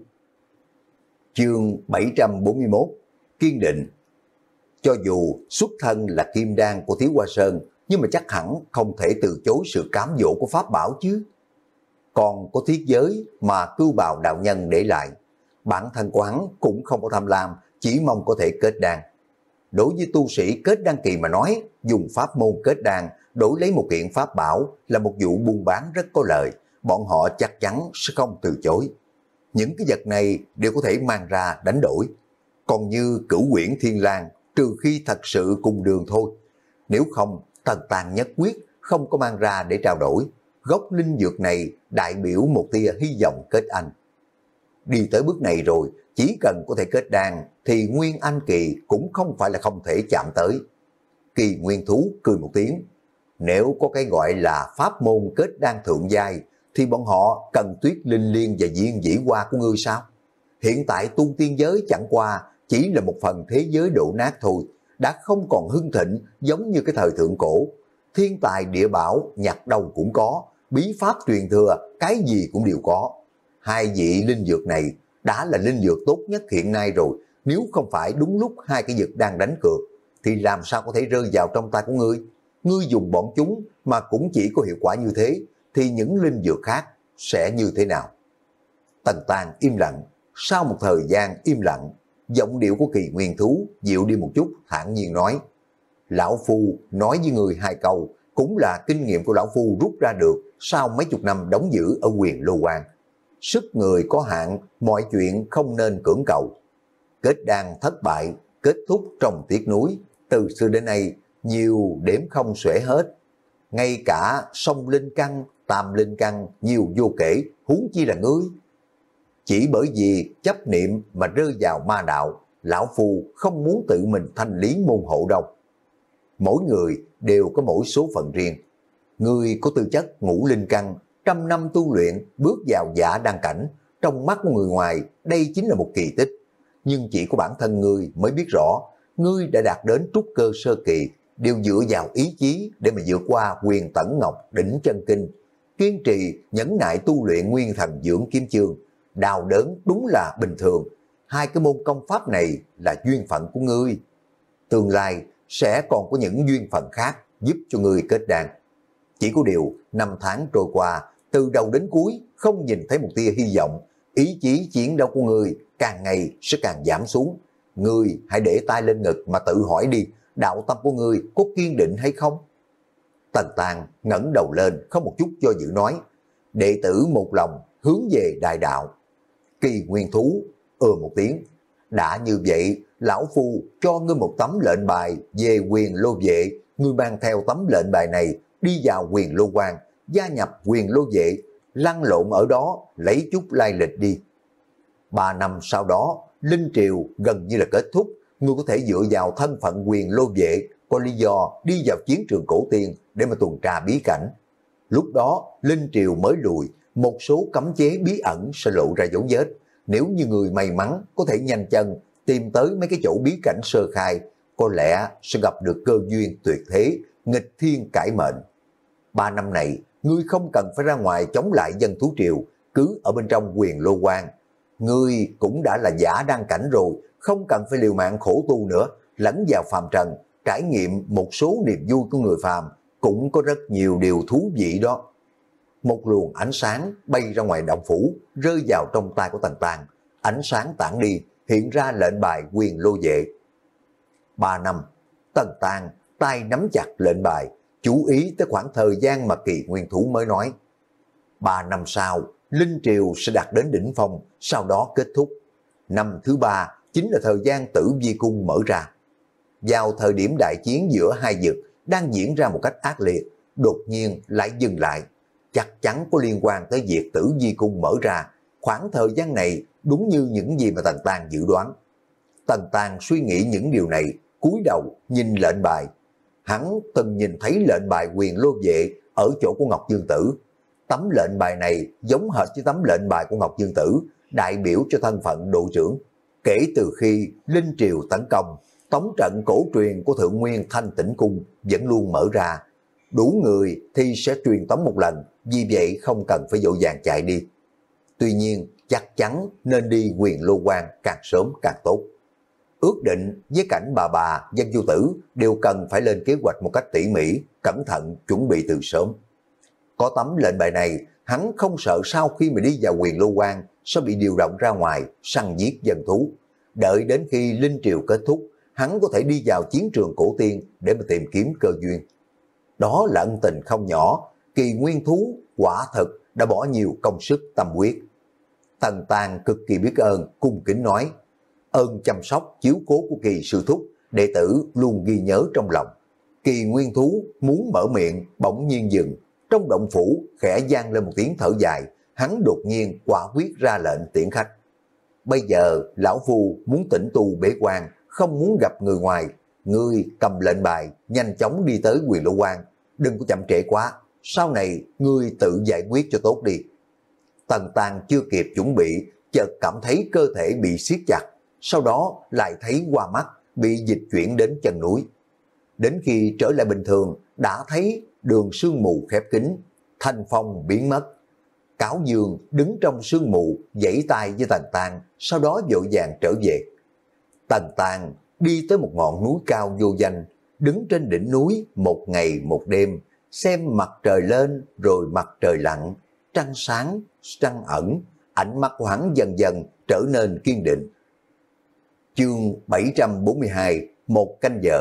Chương bảy trăm bốn mươi mốt, kiên định. Cho dù xuất thân là kim đan của Thiếu Hoa Sơn, nhưng mà chắc hẳn không thể từ chối sự cám dỗ của pháp bảo chứ. Còn có thiết giới mà Cưu Bào đạo nhân để lại, bản thân của hắn cũng không có tham lam, chỉ mong có thể kết đan. Đối với tu sĩ kết đan kỳ mà nói, dùng pháp môn kết đan đổi lấy một kiện pháp bảo là một vụ buôn bán rất có lợi, bọn họ chắc chắn sẽ không từ chối. Những cái vật này đều có thể mang ra đánh đổi. Còn như Cửu Quyển Thiên Lang, trừ khi thật sự cùng đường thôi. Nếu không, Tần Tang nhất quyết không có mang ra để trao đổi. Gốc linh dược này đại biểu một tia hy vọng kết anh. Đi tới bước này rồi, chỉ cần có thể kết đan thì Nguyên Anh kỳ cũng không phải là không thể chạm tới. Kỳ Nguyên Thú cười một tiếng. Nếu có cái gọi là pháp môn kết đan thượng giai, thì bọn họ cần Tuyết Linh Liên và Diên Dĩ Hoa của ngươi sao? Hiện tại tu tiên giới chẳng qua chỉ là một phần thế giới đổ nát thôi, đã không còn hưng thịnh giống như cái thời thượng cổ. Thiên tài địa bảo nhặt đâu cũng có, bí pháp truyền thừa cái gì cũng đều có. Hai vị linh dược này đã là linh dược tốt nhất hiện nay rồi, nếu không phải đúng lúc hai cái dược đang đánh cược, thì làm sao có thể rơi vào trong tay của ngươi? Ngươi dùng bọn chúng mà cũng chỉ có hiệu quả như thế, thì những linh dược khác sẽ như thế nào? Tần Tang im lặng. Sau một thời gian im lặng, giọng điệu của Kỳ Nguyên Thú dịu đi một chút, thản nhiên nói: Lão Phu nói với người hai câu, cũng là kinh nghiệm của Lão Phu rút ra được sau mấy chục năm đóng giữ ở Huyền Lô Quan. Sức người có hạn, mọi chuyện không nên cưỡng cầu. Kết đan thất bại, kết thúc trong tiếc nuối, từ xưa đến nay nhiều đếm không xuể hết. Ngay cả sông Linh Căn, Tam Linh Căn nhiều vô kể, huống chi là ngươi. Chỉ bởi vì chấp niệm mà rơi vào ma đạo, Lão Phu không muốn tự mình thanh lý môn hộ đâu. Mỗi người đều có mỗi số phận riêng. Ngươi có tư chất ngũ linh căn, trăm năm tu luyện bước vào giả đăng cảnh, trong mắt của người ngoài đây chính là một kỳ tích. Nhưng chỉ có bản thân ngươi mới biết rõ, ngươi đã đạt đến trúc cơ sơ kỳ, đều dựa vào ý chí để mà vượt qua Huyền Tẩn Ngọc đỉnh chân kinh, kiên trì nhẫn nại tu luyện Nguyên Thần Dưỡng Kiếm Chương. Đau đớn đúng là bình thường, hai cái môn công pháp này là duyên phận của ngươi. Tương lai sẽ còn có những duyên phận khác giúp cho ngươi kết đan. Chỉ có điều năm tháng trôi qua, từ đầu đến cuối không nhìn thấy một tia hy vọng, ý chí chiến đấu của ngươi càng ngày sẽ càng giảm xuống. Ngươi hãy để tay lên ngực mà tự hỏi đi, đạo tâm của ngươi có kiên định hay không? Tần Tang ngẩng đầu lên, không một chút do dự nói: đệ tử một lòng hướng về đại đạo. Kỳ Nguyên Thú ừ một tiếng. Đã như vậy, Lão Phu cho ngươi một tấm lệnh bài về Huyền Lô Vệ. Ngươi mang theo tấm lệnh bài này đi vào Huyền Lô Quan, gia nhập Huyền Lô Vệ, lăn lộn ở đó lấy chút lai lịch đi. Ba năm sau đó, Linh Triều gần như là kết thúc, ngươi có thể dựa vào thân phận Huyền Lô Vệ, có lý do đi vào chiến trường cổ tiên để mà tuần tra bí cảnh. Lúc đó, Linh Triều mới lùi, một số cấm chế bí ẩn sẽ lộ ra dấu vết. Nếu như người may mắn có thể nhanh chân tìm tới mấy cái chỗ bí cảnh sơ khai, có lẽ sẽ gặp được cơ duyên tuyệt thế, nghịch thiên cải mệnh. Ba năm này, ngươi không cần phải ra ngoài chống lại dân thú triều, cứ ở bên trong Huyền Lô Quan. Ngươi cũng đã là giả đăng cảnh rồi, không cần phải liều mạng khổ tu nữa, lẫn vào phàm trần, trải nghiệm một số niềm vui của người phàm, cũng có rất nhiều điều thú vị đó. Một luồng ánh sáng bay ra ngoài động phủ, rơi vào trong tay của Tần Tang. Ánh sáng tản đi, hiện ra lệnh bài Huyền Lô Vệ. Ba năm, Tần Tang tay nắm chặt lệnh bài, chú ý tới khoảng thời gian mà kỳ nguyên thú mới nói. Ba năm sau, Linh Triều sẽ đạt đến đỉnh phong, sau đó kết thúc. Năm thứ ba chính là thời gian Tử Vi Cung mở ra. Vào thời điểm đại chiến giữa hai vực đang diễn ra một cách ác liệt, đột nhiên lại dừng lại. Chắc chắn có liên quan tới việc Tử Vi Cung mở ra. Khoảng thời gian này đúng như những gì mà Tần Tang dự đoán. Tần Tang suy nghĩ những điều này, cúi đầu nhìn lệnh bài. Hắn từng nhìn thấy lệnh bài Quyền Lô Vệ ở chỗ của Ngọc Dương Tử. Tấm lệnh bài này giống hệt với tấm lệnh bài của Ngọc Dương Tử, đại biểu cho thân phận đội trưởng. Kể từ khi Linh Triều tấn công, tống trận cổ truyền của Thượng Nguyên Thanh Tĩnh Cung vẫn luôn mở ra. Đủ người thì sẽ truyền tống một lần, vì vậy không cần phải vội vàng chạy đi. Tuy nhiên, chắc chắn nên đi Quyền Lô Quan càng sớm càng tốt. Ước định với Cảnh bà bà, Dân Du Tử đều cần phải lên kế hoạch một cách tỉ mỉ, cẩn thận, chuẩn bị từ sớm. Có tấm lệnh bài này, hắn không sợ sau khi mà đi vào Quyền Lô Quan sẽ bị điều động ra ngoài săn giết dân thú. Đợi đến khi Linh Triều kết thúc, hắn có thể đi vào chiến trường cổ tiên để mà tìm kiếm cơ duyên. Đó là ân tình không nhỏ, kỳ nguyên thú quả thực đã bỏ nhiều công sức tâm huyết. Tần Tang cực kỳ biết ơn, cung kính nói, ơn chăm sóc chiếu cố của kỳ sư thúc, đệ tử luôn ghi nhớ trong lòng. Kỳ nguyên thú muốn mở miệng, bỗng nhiên dừng, trong động phủ khẽ vang lên một tiếng thở dài, hắn đột nhiên quả quyết ra lệnh tiễn khách. Bây giờ lão phu muốn tĩnh tu bế quan, không muốn gặp người ngoài, ngươi cầm lệnh bài nhanh chóng đi tới Quyền Lô Quan, đừng có chậm trễ quá, sau này ngươi tự giải quyết cho tốt đi. Tần Tang chưa kịp chuẩn bị, chợt cảm thấy cơ thể bị siết chặt, sau đó lại thấy qua mắt bị dịch chuyển đến chân núi. Đến khi trở lại bình thường, đã thấy đường sương mù khép kín, thanh phong biến mất. Cáo Dương đứng trong sương mù, giãy tay với Tần Tang, sau đó vội vàng trở về. Tần Tang đi tới một ngọn núi cao vô danh, đứng trên đỉnh núi một ngày một đêm, xem mặt trời lên rồi mặt trời lặn, trăng sáng, trăng ẩn, ánh mắt của hắn dần dần trở nên kiên định. Chương bảy trăm bốn mươi hai, một canh giờ.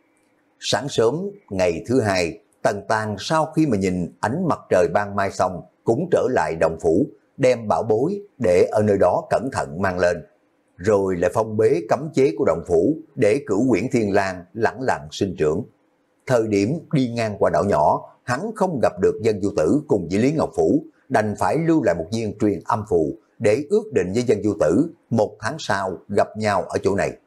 Sáng sớm ngày thứ hai, Tần Tang sau khi mà nhìn ánh mặt trời ban mai xong, cũng trở lại động phủ, đem bảo bối để ở nơi đó cẩn thận mang lên. Rồi lại phong bế cấm chế của động phủ để Cửu Quyển Thiên Lang lẳng lặng sinh trưởng. Thời điểm đi ngang qua đảo nhỏ, hắn không gặp được Dân Du Tử cùng với Lý Ngọc Phủ, đành phải lưu lại một viên truyền âm phù để ước định với Dân Du Tử một tháng sau gặp nhau ở chỗ này.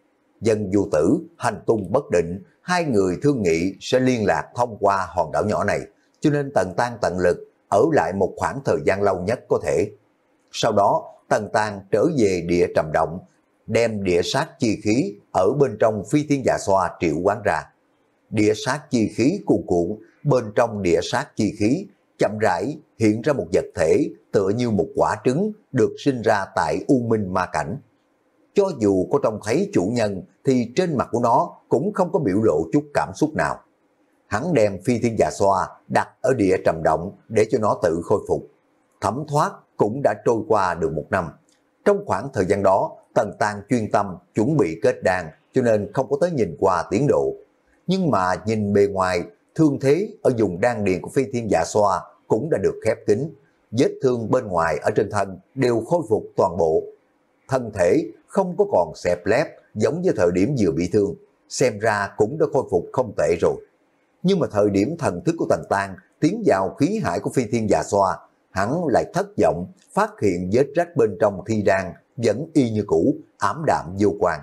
Dân Du Tử hành tung bất định, hai người thương nghị sẽ liên lạc thông qua hòn đảo nhỏ này, cho nên Tần Tang tận lực ở lại một khoảng thời gian lâu nhất có thể. Sau đó Tần Tang trở về địa Trầm Động, đem địa sát chi khí ở bên trong Phi Thiên Dạ Xoa triệu quán ra. Địa sát chi khí cuồn cuộn, bên trong địa sát chi khí chậm rãi hiện ra một vật thể tựa như một quả trứng được sinh ra tại U Minh Ma Cảnh. Cho dù có trông thấy chủ nhân thì trên mặt của nó cũng không có biểu lộ chút cảm xúc nào. Hắn đem Phi Thiên Dạ Xoa đặt ở địa Trầm Động để cho nó tự khôi phục. Thấm thoát cũng đã trôi qua được một năm. Trong khoảng thời gian đó, Tần Tang chuyên tâm chuẩn bị kết đan, cho nên không có tới nhìn qua tiến độ. Nhưng mà nhìn bề ngoài, thương thế ở vùng đan điền của Phi Thiên Dạ Xoa cũng đã được khép kín. Vết thương bên ngoài ở trên thân đều khôi phục toàn bộ. Thân thể không có còn xẹp lép giống như thời điểm vừa bị thương, xem ra cũng đã khôi phục không tệ rồi. Nhưng mà thời điểm thần thức của Tần Tang tiến vào khí hải của Phi Thiên Dạ Xoa, hắn lại thất vọng phát hiện vết rách bên trong thi đan vẫn y như cũ, ảm đạm vô quan.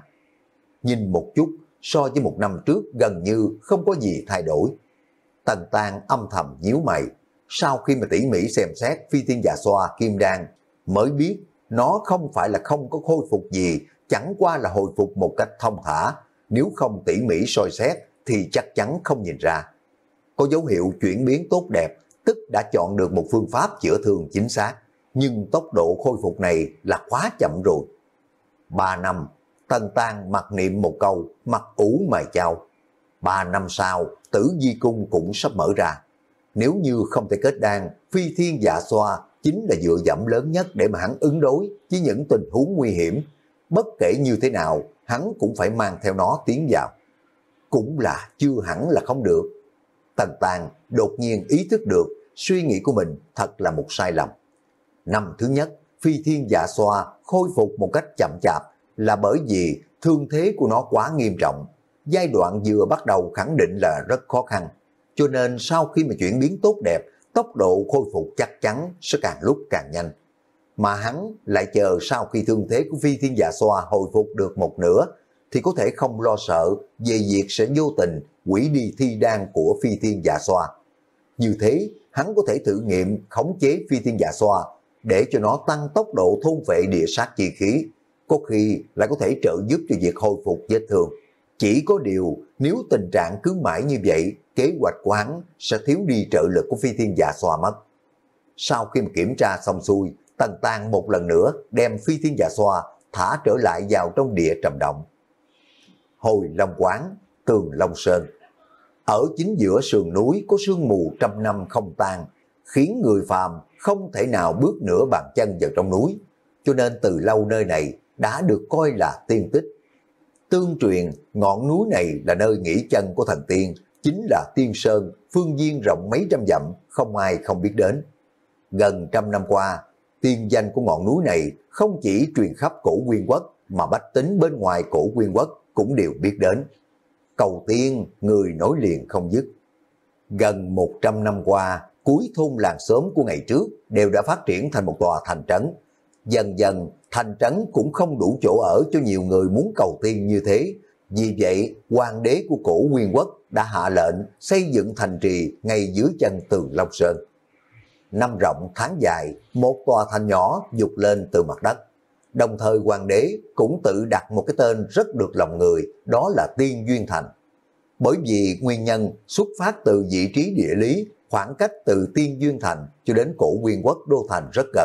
Nhìn một chút, so với một năm trước gần như không có gì thay đổi. Tần Tang âm thầm nhíu mày, sau khi mà tỉ mỉ xem xét Phi Thiên Dạ Xoa kim đan, mới biết nó không phải là không có khôi phục gì, chẳng qua là hồi phục một cách thông thả, nếu không tỉ mỉ soi xét thì chắc chắn không nhìn ra. Có dấu hiệu chuyển biến tốt đẹp, tức đã chọn được một phương pháp chữa thương chính xác, nhưng tốc độ khôi phục này là quá chậm rồi. Ba năm, Tần Tang mặc niệm một câu, mặt ủ mày chao. Ba năm sau, Tử Vi Cung cũng sắp mở ra. Nếu như không thể kết đan, Phi Thiên Dạ Xoa chính là dựa dẫm lớn nhất để mà hắn ứng đối với những tình huống nguy hiểm. Bất kể như thế nào, hắn cũng phải mang theo nó tiến vào. Cũng là chưa hẳn là không được. Tần Tàng đột nhiên ý thức được suy nghĩ của mình thật là một sai lầm. Năm thứ nhất, Phi Thiên Dạ Xoa khôi phục một cách chậm chạp là bởi vì thương thế của nó quá nghiêm trọng. Giai đoạn vừa bắt đầu khẳng định là rất khó khăn. Cho nên sau khi mà chuyển biến tốt đẹp, tốc độ khôi phục chắc chắn sẽ càng lúc càng nhanh. Mà hắn lại chờ sau khi thương thế của Phi Thiên Dạ Xoa hồi phục được một nửa, thì có thể không lo sợ về việc sẽ vô tình hủy đi thi đan của Phi Thiên Dạ Xoa. Như thế, hắn có thể thử nghiệm khống chế Phi Thiên Dạ Xoa để cho nó tăng tốc độ thôn vệ địa sát chi khí, có khi lại có thể trợ giúp cho việc hồi phục vết thương. Chỉ có điều, nếu tình trạng cứ mãi như vậy, kế hoạch của hắn sẽ thiếu đi trợ lực của Phi Thiên Dạ Xoa mất. Sau khi mà kiểm tra xong xuôi, Tần Tàng một lần nữa đem Phi Thiên Dạ Xoa thả trở lại vào trong địa trầm động. Hồi Long Quán, Tường Long Sơn. Ở chính giữa sườn núi có sương mù trăm năm không tan, khiến người phàm không thể nào bước nửa bàn chân vào trong núi. Cho nên từ lâu nơi này đã được coi là tiên tích. Tương truyền, ngọn núi này là nơi nghỉ chân của thần tiên, chính là Tiên Sơn, phương viên rộng mấy trăm dặm, không ai không biết đến. Gần trăm năm qua, tiên danh của ngọn núi này không chỉ truyền khắp cổ Nguyên Quốc, mà bách tính bên ngoài cổ Nguyên Quốc cũng đều biết đến. Cầu tiên, người nối liền không dứt. Gần một trăm năm qua, cuối thôn làng xóm của ngày trước đều đã phát triển thành một tòa thành trấn. Dần dần, thành trấn cũng không đủ chỗ ở cho nhiều người muốn cầu tiên như thế. Vì vậy, hoàng đế của cổ Nguyên Quốc đã hạ lệnh xây dựng thành trì ngay dưới chân Tường Long Sơn. Năm rộng tháng dài, một tòa thành nhỏ dục lên từ mặt đất. Đồng thời hoàng đế cũng tự đặt một cái tên rất được lòng người, đó là Tiên Duyên Thành. Bởi vì nguyên nhân xuất phát từ vị trí địa lý, khoảng cách từ Tiên Duyên Thành cho đến cổ Nguyên Quốc đô thành rất gần.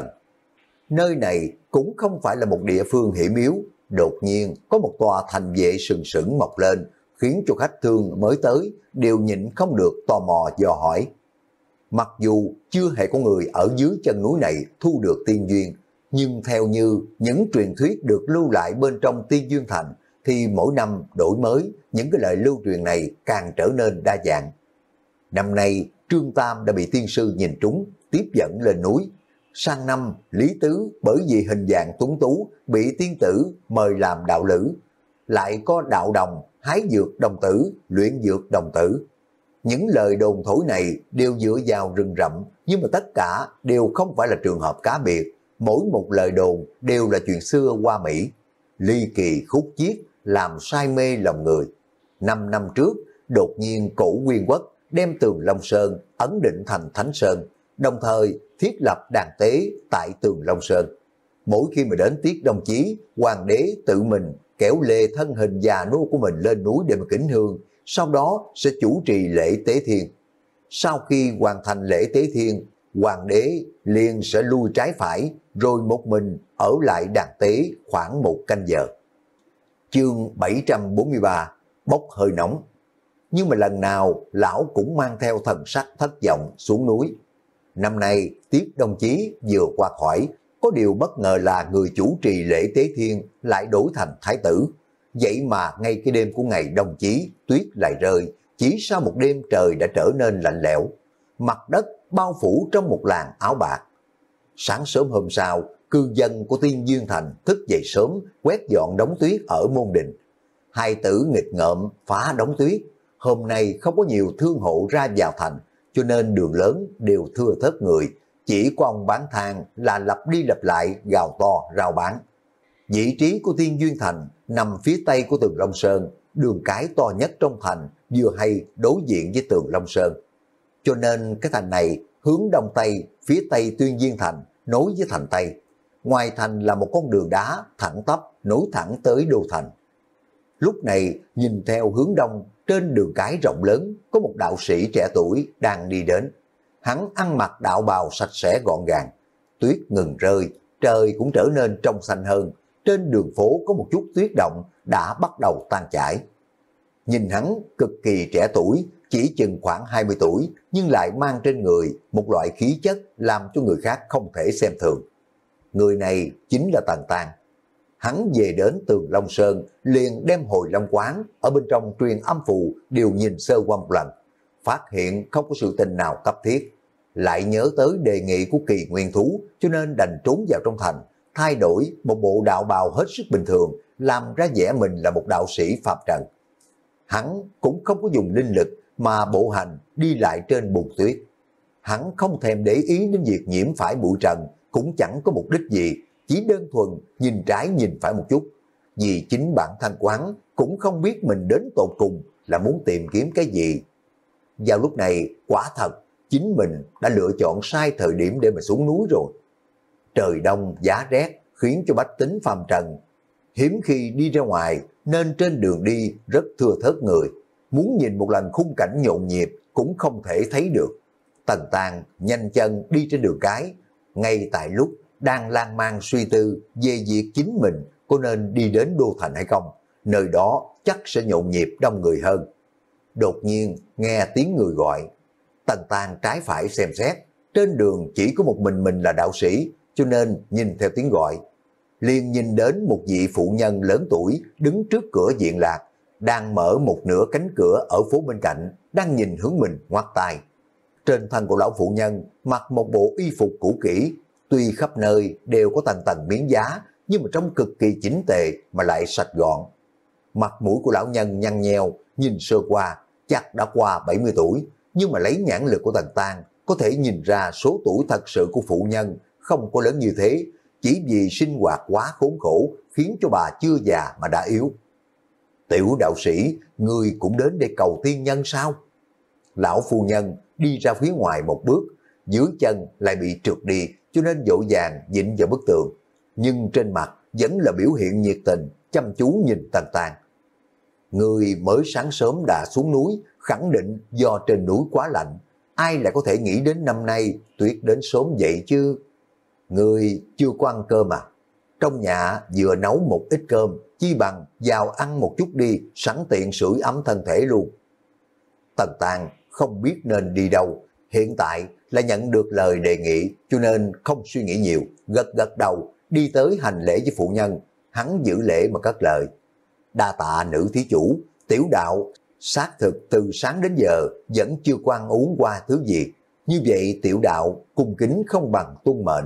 Nơi này cũng không phải là một địa phương hiểm yếu, đột nhiên có một tòa thành vệ sừng sững mọc lên, khiến cho khách thương mới tới đều nhịn không được tò mò dò hỏi. Mặc dù chưa hề có người ở dưới chân núi này thu được tiên duyên, nhưng theo như những truyền thuyết được lưu lại bên trong Tiên Duyên Thành, thì mỗi năm đổi mới, những cái lời lưu truyền này càng trở nên đa dạng. Năm nay, Trương Tam đã bị tiên sư nhìn trúng, tiếp dẫn lên núi. Sang năm, Lý Tứ bởi vì hình dạng tuấn tú, bị tiên tử mời làm đạo lữ. Lại có đạo đồng, hái dược đồng tử, luyện dược đồng tử. Những lời đồn thổi này đều dựa vào rừng rậm, nhưng mà tất cả đều không phải là trường hợp cá biệt. Mỗi một lời đồn đều là chuyện xưa qua Mỹ. Ly kỳ khúc chiết, làm say mê lòng người. Năm năm trước, đột nhiên cổ Nguyên Quốc đem Tường Long Sơn ấn định thành Thánh Sơn, đồng thời thiết lập đàn tế tại Tường Long Sơn. Mỗi khi mà đến tiết đồng chí, hoàng đế tự mình kéo lê thân hình già nua của mình lên núi để mà kính hương, sau đó sẽ chủ trì lễ tế thiên. Sau khi hoàn thành lễ tế thiên, hoàng đế liền sẽ lui trái phải, rồi một mình ở lại đàn tế khoảng một canh giờ. Chương bảy trăm bốn mươi ba, bốc hơi nóng. Nhưng mà lần nào lão cũng mang theo thần sắc thất vọng xuống núi. Năm nay Tiết Đồng Chí vừa qua khỏi, có điều bất ngờ là người chủ trì lễ tế thiên lại đổi thành thái tử. Vậy mà ngay cái đêm của ngày Đồng Chí, tuyết lại rơi, chỉ sau một đêm trời đã trở nên lạnh lẽo. Mặt đất bao phủ trong một làn áo bạc. Sáng sớm hôm sau, cư dân của Tiên Duyên Thành thức dậy sớm, quét dọn đống tuyết ở môn đình. Hai tử nghịch ngợm phá đống tuyết. Hôm nay không có nhiều thương hộ ra vào thành, cho nên đường lớn đều thưa thớt người. Chỉ có ông bán than là lặp đi lặp lại gào to rao bán. Vị trí của Tiên Duyên Thành nằm phía tây của Tường Long Sơn, đường cái to nhất trong thành, vừa hay đối diện với Tường Long Sơn. Cho nên cái thành này hướng đông tây, phía tây Tiên Duyên Thành nối với thành Tây. Ngoài thành là một con đường đá thẳng tắp nối thẳng tới đô thành. Lúc này nhìn theo hướng đông, trên đường cái rộng lớn có một đạo sĩ trẻ tuổi đang đi đến. Hắn ăn mặc đạo bào sạch sẽ gọn gàng. Tuyết ngừng rơi, trời cũng trở nên trong xanh hơn. Trên đường phố có một chút tuyết động đã bắt đầu tan chảy. Nhìn hắn cực kỳ trẻ tuổi, chỉ chừng khoảng hai mươi tuổi, nhưng lại mang trên người một loại khí chất làm cho người khác không thể xem thường. Người này chính là Tần Tàng. Hắn về đến Tường Long Sơn, liền đem Hồi Long Quán ở bên trong truyền âm phù đều nhìn sơ qua một lần. phát hiện không có sự tình nào cấp thiết, lại nhớ tới đề nghị của Kỳ Nguyên Thú, cho nên đành trốn vào trong thành, thay đổi một bộ đạo bào hết sức bình thường, làm ra vẻ mình là một đạo sĩ phạm trần. Hắn cũng không có dùng linh lực mà bộ hành đi lại trên bùn tuyết. Hắn không thèm để ý đến việc nhiễm phải bụi trần, cũng chẳng có mục đích gì, chỉ đơn thuần nhìn trái nhìn phải một chút. Vì chính bản thân quán cũng không biết mình đến tột cùng là muốn tìm kiếm cái gì. Vào lúc này, quả thật, chính mình đã lựa chọn sai thời điểm để mà xuống núi rồi. Trời đông giá rét khiến cho bách tính phàm trần hiếm khi đi ra ngoài, nên trên đường đi rất thưa thớt người. Muốn nhìn một lần khung cảnh nhộn nhịp cũng không thể thấy được. Tần Tàng nhanh chân đi trên đường cái, ngay tại lúc đang lan man suy tư về việc chính mình có nên đi đến đô thành hay không, nơi đó chắc sẽ nhộn nhịp đông người hơn. Đột nhiên nghe tiếng người gọi. Tần Tàng trái phải xem xét, trên đường chỉ có một mình mình là đạo sĩ, cho nên nhìn theo tiếng gọi, liền nhìn đến một vị phụ nhân lớn tuổi đứng trước cửa viện lạc, đang mở một nửa cánh cửa ở phố bên cạnh, đang nhìn hướng mình ngoắt tay. Trên thân của lão phụ nhân mặc một bộ y phục cũ kỹ, tuy khắp nơi đều có tầng tầng miếng giá, nhưng mà trông cực kỳ chỉnh tề mà lại sạch gọn. Mặt mũi của lão nhân nhăn nheo, nhìn sơ qua chắc đã qua bảy mươi tuổi, nhưng mà lấy nhãn lực của Tần Tàng có thể nhìn ra số tuổi thật sự của phụ nhân không có lớn như thế, chỉ vì sinh hoạt quá khốn khổ khiến cho bà chưa già mà đã yếu. Tiểu đạo sĩ, người cũng đến để cầu tiên nhân sao? Lão phu nhân đi ra phía ngoài một bước, dưới chân lại bị trượt đi, cho nên vội vàng dịnh vào bức tường, nhưng trên mặt vẫn là biểu hiện nhiệt tình, chăm chú nhìn Tần Tàng. Người mới sáng sớm đã xuống núi, khẳng định do trên núi quá lạnh, ai lại có thể nghĩ đến năm nay tuyết đến sớm vậy chứ? Người chưa có ăn cơm à? Trong nhà vừa nấu một ít cơm, chi bằng vào ăn một chút đi, sẵn tiện sưởi ấm thân thể luôn. Tần Tàng không biết nên đi đâu, hiện tại là nhận được lời đề nghị, cho nên không suy nghĩ nhiều, gật gật đầu, đi tới hành lễ với phụ nhân. Hắn giữ lễ mà cất lời. Đa tạ nữ thí chủ, tiểu đạo xác thực từ sáng đến giờ vẫn chưa có ăn uống qua thứ gì, như vậy tiểu đạo cung kính không bằng tuân mệnh.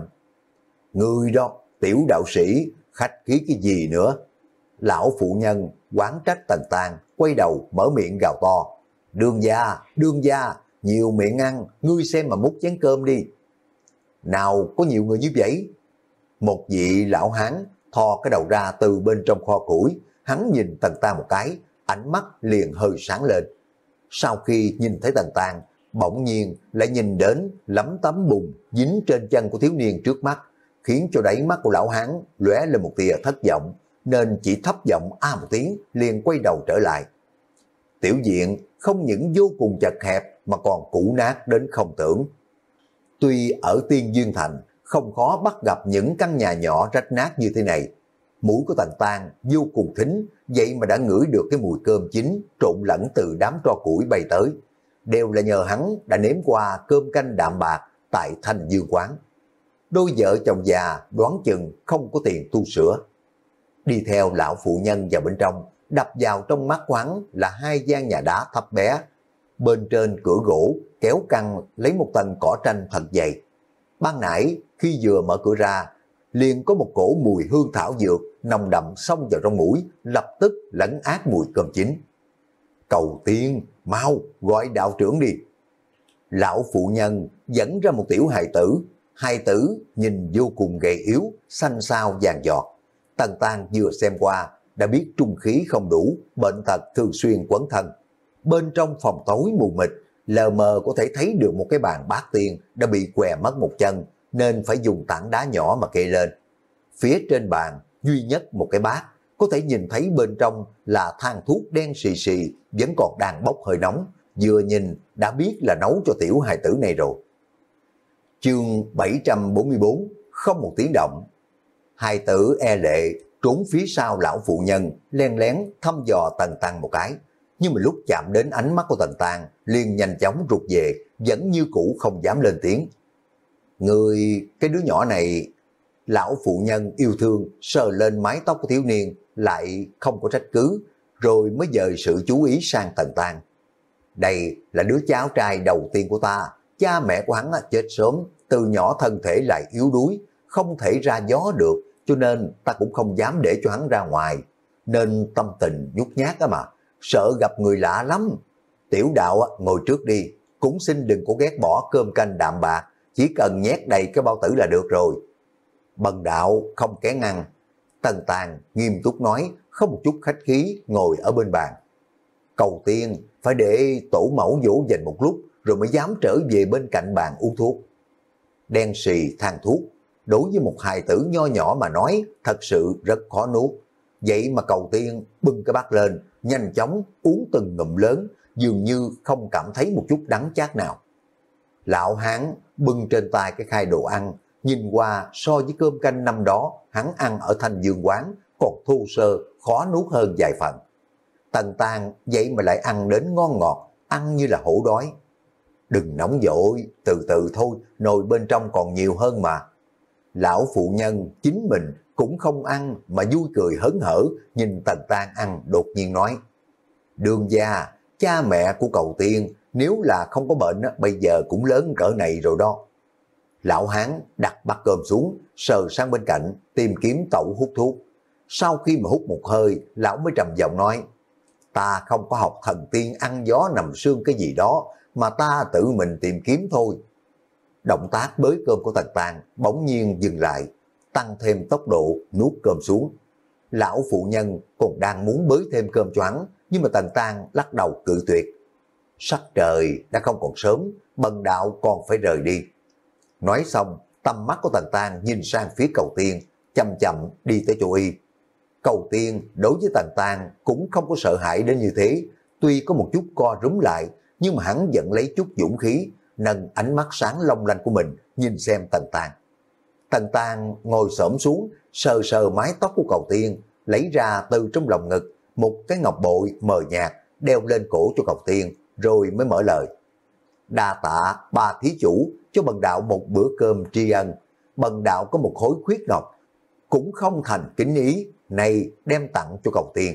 Người đó, tiểu đạo sĩ, khách khí cái gì nữa? Lão phụ nhân oán trách Tần Tàng, quay đầu mở miệng gào to. Đương gia, đương gia, nhiều miệng ăn, ngươi xem mà múc chén cơm đi. Nào có nhiều người như vậy? Một vị lão hán thò cái đầu ra từ bên trong kho củi, hắn nhìn Tần Tàng một cái, ánh mắt liền hơi sáng lên. Sau khi nhìn thấy Tần Tàng, bỗng nhiên lại nhìn đến lấm tấm bùn dính trên chân của thiếu niên trước mắt, khiến cho đáy mắt của lão hán lóe lên một tia thất vọng, nên chỉ thấp giọng a một tiếng liền quay đầu trở lại. Tiểu viện không những vô cùng chật hẹp mà còn cũ nát đến không tưởng. Tuy ở Tiên Duyên Thành không khó bắt gặp những căn nhà nhỏ rách nát như thế này, mũi của Tần Tàng vô cùng thính, vậy mà đã ngửi được cái mùi cơm chín trộn lẫn từ đám tro củi bay tới. Đều là nhờ hắn đã nếm qua cơm canh đạm bạc tại Thanh Dương quán. Đôi vợ chồng già đoán chừng không có tiền tu sửa. Đi theo lão phụ nhân vào bên trong, đập vào trong mắt quán là hai gian nhà đá thấp bé. Bên trên cửa gỗ kéo căng lấy một tầng cỏ tranh thật dày. Ban nãy khi vừa mở cửa ra, liền có một cổ mùi hương thảo dược nồng đậm xông vào trong mũi, lập tức lấn át mùi cơm chín. Cầu tiên, mau gọi đạo trưởng đi. Lão phụ nhân dẫn ra một tiểu hài tử. Hài tử nhìn vô cùng gầy yếu, xanh xao vàng giọt. Tần Tàng vừa xem qua đã biết trung khí không đủ, bệnh tật thường xuyên quấn thân. Bên trong phòng tối mù mịt, lờ mờ có thể thấy được một cái bàn bát tiên đã bị què mất một chân, nên phải dùng tảng đá nhỏ mà kê lên. Phía trên bàn duy nhất một cái bát, có thể nhìn thấy bên trong là than thuốc đen xì xì vẫn còn đang bốc hơi nóng, vừa nhìn đã biết là nấu cho tiểu hài tử này rồi. Chương bảy trăm bốn mươi bốn, không một tiếng động. Hài tử e lệ trốn phía sau lão phụ nhân, len lén thăm dò Tần Tàng một cái, nhưng mà lúc chạm đến ánh mắt của Tần Tàng liền nhanh chóng rụt về, vẫn như cũ không dám lên tiếng. Người, cái đứa nhỏ này... Lão phụ nhân yêu thương sờ lên mái tóc của thiếu niên, lại không có trách cứ, rồi mới dời sự chú ý sang Tần Tàng. Đây là đứa cháu trai đầu tiên của ta, cha mẹ của hắn chết sớm, từ nhỏ thân thể lại yếu đuối, không thể ra gió được, cho nên ta cũng không dám để cho hắn ra ngoài, nên tâm tình nhút nhát á mà, sợ gặp người lạ lắm. Tiểu đạo ngồi trước đi, cũng xin đừng có ghét bỏ cơm canh đạm bạc, chỉ cần nhét đầy cái bao tử là được rồi. Bần đạo không kén ăn. Tần Tàng nghiêm túc nói, không một chút khách khí ngồi ở bên bàn. Cầu tiên phải để tổ mẫu dỗ dành một lúc rồi mới dám trở về bên cạnh bàn uống thuốc. Đen xì than thuốc, đối với một hài tử nho nhỏ mà nói thật sự rất khó nuốt. Vậy mà Cầu Tiên bưng cái bát lên, nhanh chóng uống từng ngụm lớn, dường như không cảm thấy một chút đắng chát nào. Lão hán bưng trên tay cái khay đồ ăn, nhìn qua so với cơm canh năm đó hắn ăn ở Thanh Dương quán còn thô sơ, khó nuốt hơn vài phần. Tần Tàng vậy mà lại ăn đến ngon ngọt, ăn như là hổ đói. Đừng nóng vội, từ từ thôi, nồi bên trong còn nhiều hơn mà. Lão phụ nhân chính mình cũng không ăn mà vui cười hớn hở, nhìn Tần Tàng ăn đột nhiên nói. Đường gia, cha mẹ của Cầu Tiên, nếu là không có bệnh bây giờ cũng lớn cỡ này rồi đó. Lão hán đặt bát cơm xuống, sờ sang bên cạnh, tìm kiếm tẩu hút thuốc. Sau khi mà hút một hơi, lão mới trầm giọng nói, ta không có học thần tiên ăn gió nằm sương cái gì đó, mà ta tự mình tìm kiếm thôi. Động tác bới cơm của Tần Tàng bỗng nhiên dừng lại, tăng thêm tốc độ nuốt cơm xuống. Lão phụ nhân còn đang muốn bới thêm cơm cho hắn, nhưng mà Tần Tàng lắc đầu cự tuyệt. Sắc trời đã không còn sớm, bần đạo còn phải rời đi. Nói xong, tầm mắt của Tần Tàng nhìn sang phía Cầu Tiên, chậm chậm đi tới chỗ y. Cầu Tiên đối với Tần Tàng cũng không có sợ hãi đến như thế, tuy có một chút co rúm lại, nhưng mà hắn vẫn lấy chút dũng khí, nâng ánh mắt sáng long lanh của mình nhìn xem Tần Tàng. Tần Tàng ngồi xổm xuống, sờ sờ mái tóc của Cầu Tiên, lấy ra từ trong lòng ngực một cái ngọc bội mờ nhạt đeo lên cổ cho Cầu Tiên, rồi mới mở lời. Đa tạ ba thí chủ cho bần đạo một bữa cơm tri ân, bần đạo có một khối khuyết ngọc, cũng không thành kính ý, này đem tặng cho Cầu Tiên.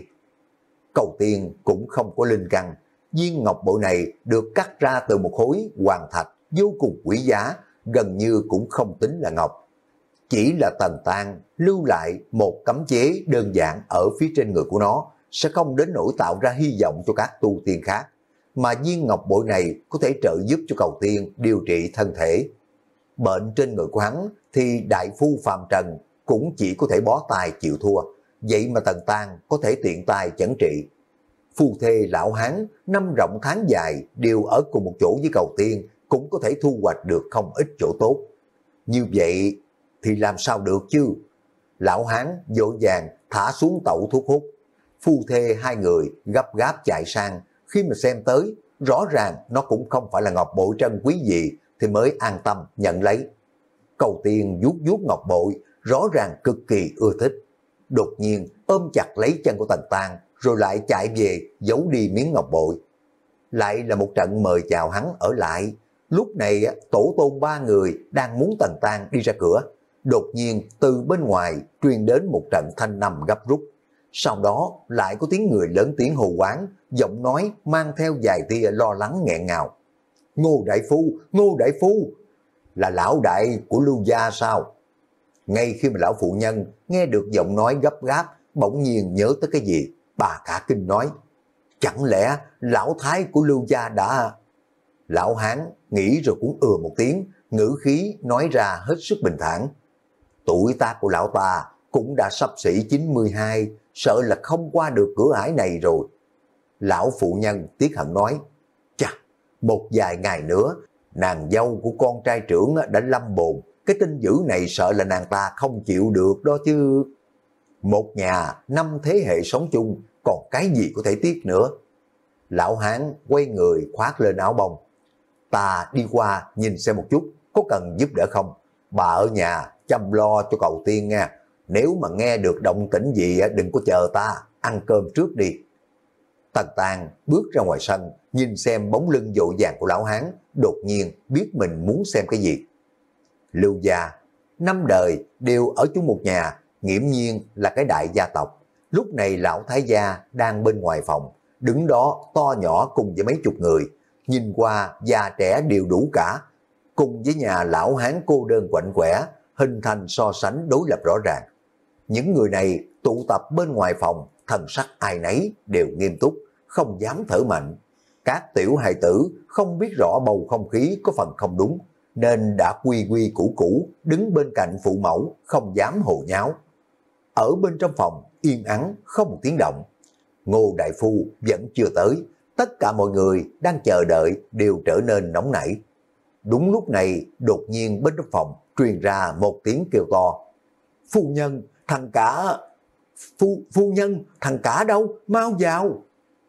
Cầu Tiên cũng không có linh căn, viên ngọc bội này được cắt ra từ một khối hoàng thạch vô cùng quý giá, gần như cũng không tính là ngọc. Chỉ là Tần Tàng lưu lại một cấm chế đơn giản ở phía trên người của nó, sẽ không đến nỗi tạo ra hy vọng cho các tu tiên khác, mà viên ngọc bội này có thể trợ giúp cho Cầu Tiên điều trị thân thể. Bệnh trên người của hắn thì đại phu phàm trần cũng chỉ có thể bó tay chịu thua, vậy mà Tần Tàng có thể tiện tay chẩn trị. Phu thê lão hán năm rộng tháng dài đều ở cùng một chỗ với Cầu Tiên, cũng có thể thu hoạch được không ít chỗ tốt. Như vậy thì làm sao được chứ? Lão hán vội vàng thả xuống tẩu thuốc hút. Phu thê hai người gấp gáp chạy sang, khi mà xem tới, rõ ràng nó cũng không phải là ngọc bội trân quý gì, thì mới an tâm nhận lấy. Cầu Tiên vuốt vuốt ngọc bội, rõ ràng cực kỳ ưa thích. Đột nhiên ôm chặt lấy chân của Tần Tàng, rồi lại chạy về giấu đi miếng ngọc bội. Lại là một trận mời chào hắn ở lại. Lúc này tổ tôn ba người đang muốn Tần Tàng đi ra cửa, đột nhiên từ bên ngoài truyền đến một trận thanh nằm gấp rút. Sau đó lại có tiếng người lớn tiếng hô hoáng, giọng nói mang theo vài tia lo lắng nghẹn ngào. Ngô đại phu, Ngô đại phu, là lão đại của Lưu gia sao? Ngay khi mà lão phụ nhân nghe được giọng nói gấp gáp, bỗng nhiên nhớ tới cái gì, bà cả kinh nói, chẳng lẽ lão thái của Lưu gia đã... Lão hán nghĩ rồi cũng ừa một tiếng, ngữ khí nói ra hết sức bình thản. Tuổi tác của lão ta cũng đã sắp xỉ chín mươi hai, sợ là không qua được cửa ải này rồi. Lão phụ nhân tiếc hận nói, chà, một vài ngày nữa, nàng dâu của con trai trưởng đã lâm bồn, cái tin dữ này sợ là nàng ta không chịu được đó chứ. Một nhà, năm thế hệ sống chung, còn cái gì có thể tiếc nữa. Lão hán quay người khoác lên áo bông. Ta đi qua nhìn xem một chút, có cần giúp đỡ không? Bà ở nhà chăm lo cho Cầu Tiên nha. Nếu mà nghe được động tĩnh gì đừng có chờ ta, ăn cơm trước đi. Tần Tàng bước ra ngoài sân, nhìn xem bóng lưng vội vàng của lão hán, đột nhiên biết mình muốn xem cái gì. Lưu gia, năm đời đều ở chung một nhà, nghiễm nhiên là cái đại gia tộc. Lúc này lão thái gia đang bên ngoài phòng, đứng đó to nhỏ cùng với mấy chục người, nhìn qua già trẻ đều đủ cả, cùng với nhà lão hán cô đơn quạnh quẻ, hình thành so sánh đối lập rõ ràng. Những người này tụ tập bên ngoài phòng, thần sắc ai nấy đều nghiêm túc, không dám thở mạnh. Các tiểu hài tử không biết rõ bầu không khí có phần không đúng, nên đã quy quy củ củ đứng bên cạnh phụ mẫu, không dám hồ nháo. Ở bên trong phòng yên ắng không một tiếng động. Ngô đại phu vẫn chưa tới, tất cả mọi người đang chờ đợi đều trở nên nóng nảy. Đúng lúc này đột nhiên bên trong phòng truyền ra một tiếng kêu to. Phu nhân, thằng cả, phu, phu nhân, thằng cả đâu, mau vào.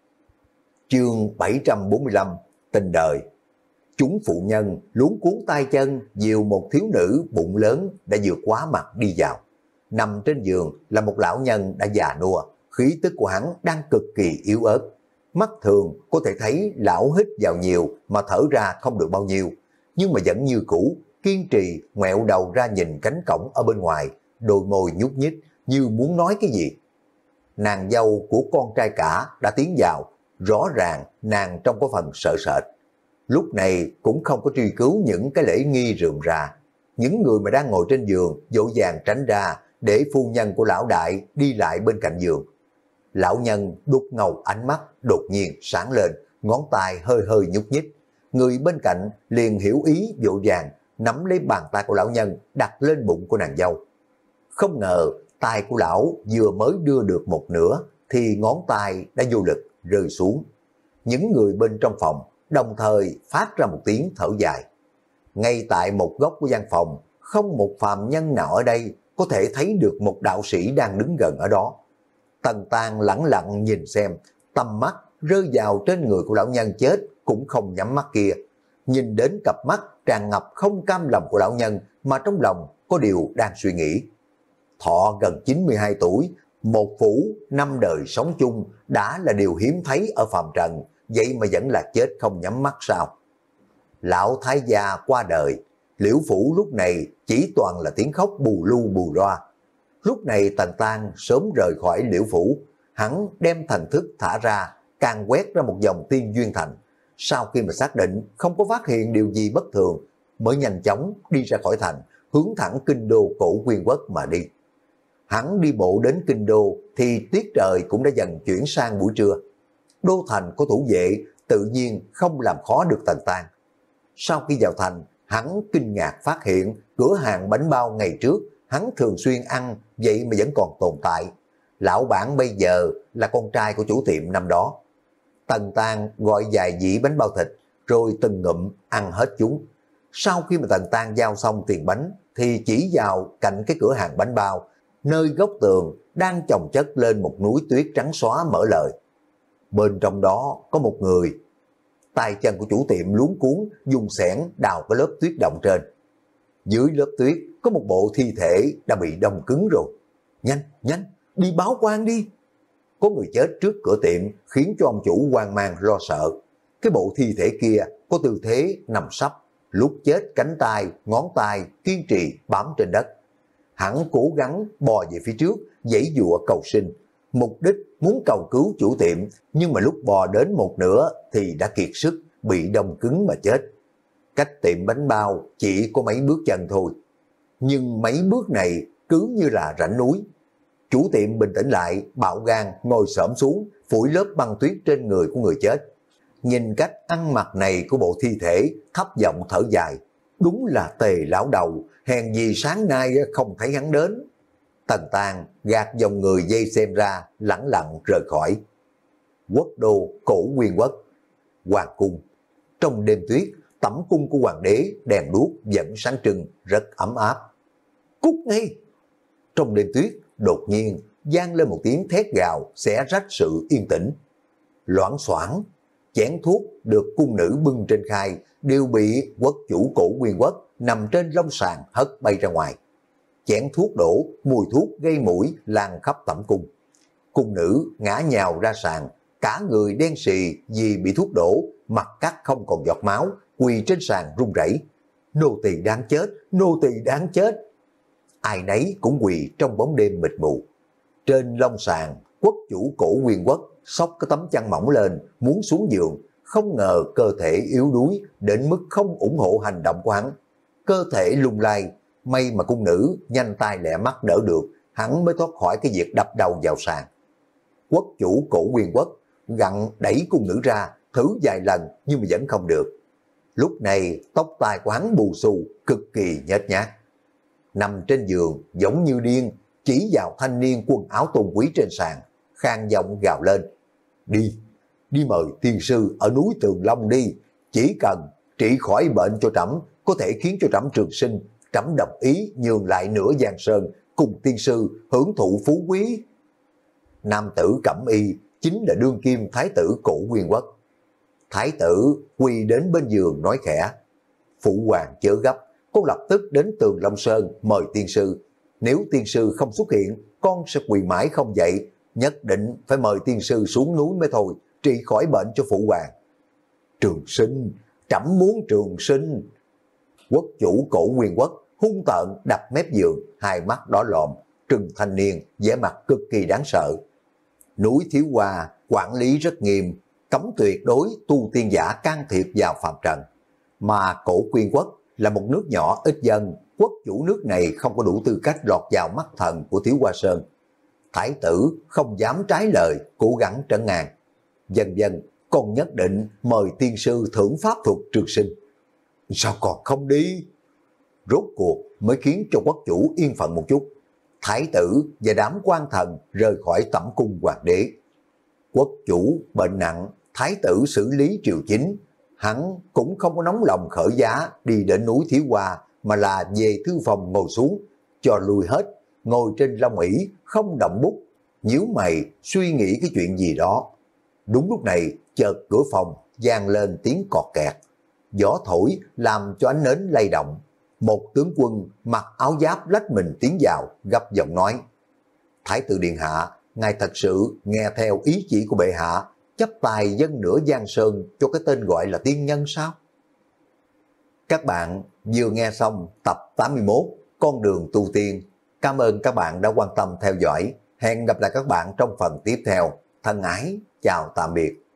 Chương bảy trăm bốn mươi lăm, tình đời. Chúng phụ nhân luống cuốn tay chân dìu một thiếu nữ bụng lớn đã vượt quá mặt đi vào. Nằm trên giường là một lão nhân đã già nua, khí tức của hắn đang cực kỳ yếu ớt. Mắt thường có thể thấy lão hít vào nhiều mà thở ra không được bao nhiêu, nhưng mà vẫn như cũ, kiên trì ngoẹo đầu ra nhìn cánh cổng ở bên ngoài, đôi môi nhúc nhích như muốn nói cái gì. Nàng dâu của con trai cả đã tiến vào, rõ ràng nàng trông có phần sợ sệt. Lúc này cũng không có truy cứu những cái lễ nghi rườm rà. Những người mà đang ngồi trên giường dỗ dàng tránh ra để phu nhân của lão đại đi lại bên cạnh giường. Lão nhân đục ngầu ánh mắt đột nhiên sáng lên, ngón tay hơi hơi nhúc nhích. Người bên cạnh liền hiểu ý vội vàng nắm lấy bàn tay của lão nhân đặt lên bụng của nàng dâu. Không ngờ tay của lão vừa mới đưa được một nửa thì ngón tay đã vô lực rơi xuống. Những người bên trong phòng đồng thời phát ra một tiếng thở dài. Ngay tại một góc của gian phòng, không một phàm nhân nào ở đây có thể thấy được một đạo sĩ đang đứng gần ở đó. Tần Tang lẳng lặng nhìn xem, tầm mắt rơi vào trên người của lão nhân chết cũng không nhắm mắt kia. Nhìn đến cặp mắt tràn ngập không cam lòng của lão nhân mà trong lòng có điều đang suy nghĩ. Thọ gần chín mươi hai tuổi, một phủ năm đời sống chung đã là điều hiếm thấy ở phàm trần, vậy mà vẫn là chết không nhắm mắt sao? Lão thái gia qua đời, Liễu phủ lúc này chỉ toàn là tiếng khóc bù lu bù loa. Lúc này Tần Tang sớm rời khỏi Liễu phủ, hắn đem thần thức thả ra, càng quét ra một dòng tiên duyên thành. Sau khi mà xác định không có phát hiện điều gì bất thường, mới nhanh chóng đi ra khỏi thành, hướng thẳng kinh đô Cổ Nguyên Quốc mà đi. Hắn đi bộ đến kinh đô thì tiết trời cũng đã dần chuyển sang buổi trưa. Đô thành có thủ vệ, tự nhiên không làm khó được Tần Tang. Sau khi vào thành, hắn kinh ngạc phát hiện cửa hàng bánh bao ngày trước hắn thường xuyên ăn, vậy mà vẫn còn tồn tại. Lão bản bây giờ là con trai của chủ tiệm năm đó. Tần Tang gọi vài dĩ bánh bao thịt, rồi từng ngụm ăn hết chúng. Sau khi mà Tần Tang giao xong tiền bánh, thì chỉ vào cạnh cái cửa hàng bánh bao, nơi góc tường đang chồng chất lên một núi tuyết trắng xóa mở lời. Bên trong đó có một người. Tay chân của chủ tiệm luống cuốn dùng xẻng đào cái lớp tuyết động trên. Dưới lớp tuyết có một bộ thi thể đã bị đông cứng rồi. Nhanh, nhanh, đi báo quan đi. Có người chết trước cửa tiệm khiến cho ông chủ hoang mang lo sợ. Cái bộ thi thể kia có tư thế nằm sấp, lúc chết cánh tay, ngón tay kiên trì bám trên đất. Hắn cố gắng bò về phía trước, giãy giụa cầu sinh. Mục đích muốn cầu cứu chủ tiệm, nhưng mà lúc bò đến một nửa thì đã kiệt sức, bị đông cứng mà chết. Cách tiệm bánh bao chỉ có mấy bước chân thôi. Nhưng mấy bước này cứ như là rãnh núi. Chủ tiệm bình tĩnh lại, bạo gan ngồi xổm xuống, phủi lớp băng tuyết trên người của người chết. Nhìn cách ăn mặc này của bộ thi thể, thấp giọng thở dài. Đúng là tề lão đầu, hèn gì sáng nay không thấy hắn đến. Tần Tang gạt dòng người dây xem ra, lẳng lặng rời khỏi. Quốc đô Cổ Nguyên Quốc, hoàng cung. Trong đêm tuyết, tẩm cung của hoàng đế đèn đuốc vẫn sáng trưng, rất ấm áp. Cút ngay! Trong đêm tuyết, đột nhiên vang lên một tiếng thét gào xé rách sự yên tĩnh. Loảng xoảng, chén thuốc được cung nữ bưng trên khai đều bị quốc chủ Cổ Nguyên Quốc nằm trên lông sàn hất bay ra ngoài. Chén thuốc đổ, mùi thuốc gây mũi lan khắp tẩm cung. Cung nữ ngã nhào ra sàn, cả người đen xì vì bị thuốc đổ, mặt cắt không còn giọt máu, quỳ trên sàn run rẩy. Nô tỳ đáng chết, nô tỳ đáng chết. Ai nấy cũng quỳ trong bóng đêm mịt mù. Trên lông sàn, quốc chủ Cổ Nguyên Quốc xốc cái tấm chăn mỏng lên, muốn xuống giường, không ngờ cơ thể yếu đuối đến mức không ủng hộ hành động của hắn. Cơ thể lung lay, may mà cung nữ nhanh tay lẹ mắt đỡ được, hắn mới thoát khỏi cái việc đập đầu vào sàn. Quốc chủ Cổ Nguyên Quốc gặng đẩy cung nữ ra, thử vài lần nhưng mà vẫn không được. Lúc này tóc tai của hắn bù xù, cực kỳ nhếch nhác. Nằm trên giường giống như điên, chỉ vào thanh niên quần áo tôn quý trên sàn, khang giọng gào lên. Đi, đi mời tiên sư ở núi Tường Long đi, chỉ cần trị khỏi bệnh cho trẫm, có thể khiến cho trẫm trường sinh, trẫm đồng ý nhường lại nửa giang sơn, cùng tiên sư hưởng thụ phú quý. Nam tử cẩm y chính là đương kim thái tử Cổ Nguyên Quốc. Thái tử quỳ đến bên giường nói khẽ, phụ hoàng chớ gấp, con lập tức đến Tường Long Sơn mời tiên sư. Nếu tiên sư không xuất hiện, con sẽ quỳ mãi không dậy, nhất định phải mời tiên sư xuống núi mới thôi, trị khỏi bệnh cho phụ hoàng. Trường sinh, trẫm muốn trường sinh. Quốc chủ Cổ Nguyên Quốc hung tợn đập mép giường, hai mắt đỏ lòm, trừng thanh niên, vẻ mặt cực kỳ đáng sợ. Núi Thiếu Hoa quản lý rất nghiêm, cấm tuyệt đối tu tiên giả can thiệp vào phàm trần. Mà Cổ Nguyên Quốc là một nước nhỏ ít dân, quốc chủ nước này không có đủ tư cách lọt vào mắt thần của Thiếu Hoa Sơn. Thái tử không dám trái lời, cố gắng trấn ngang. Dần dần, con nhất định mời tiên sư thưởng pháp thuật trường sinh. Sao còn không đi? Rốt cuộc mới khiến cho quốc chủ yên phận một chút. Thái tử và đám quan thần rời khỏi tẩm cung hoàng đế. Quốc chủ bệnh nặng, thái tử xử lý triều chính. Hắn cũng không có nóng lòng khởi giá đi đến núi Thiếu Hoa, mà là về thư phòng ngồi xuống, cho lui hết, ngồi trên long ỷ không động bút, nhíu mày suy nghĩ cái chuyện gì đó. Đúng lúc này chợt cửa phòng vang lên tiếng cọt kẹt, gió thổi làm cho ánh nến lay động. Một tướng quân mặc áo giáp lách mình tiến vào, gấp giọng nói, Thái tử điện hạ, ngài thật sự nghe theo ý chỉ của bệ hạ, chấp tài dâng nửa giang sơn cho cái tên gọi là tiên nhân sao? Các bạn vừa nghe xong tập tám mươi mốt Con đường tu tiên. Cảm ơn các bạn đã quan tâm theo dõi. Hẹn gặp lại các bạn trong phần tiếp theo. Thân ái, chào tạm biệt.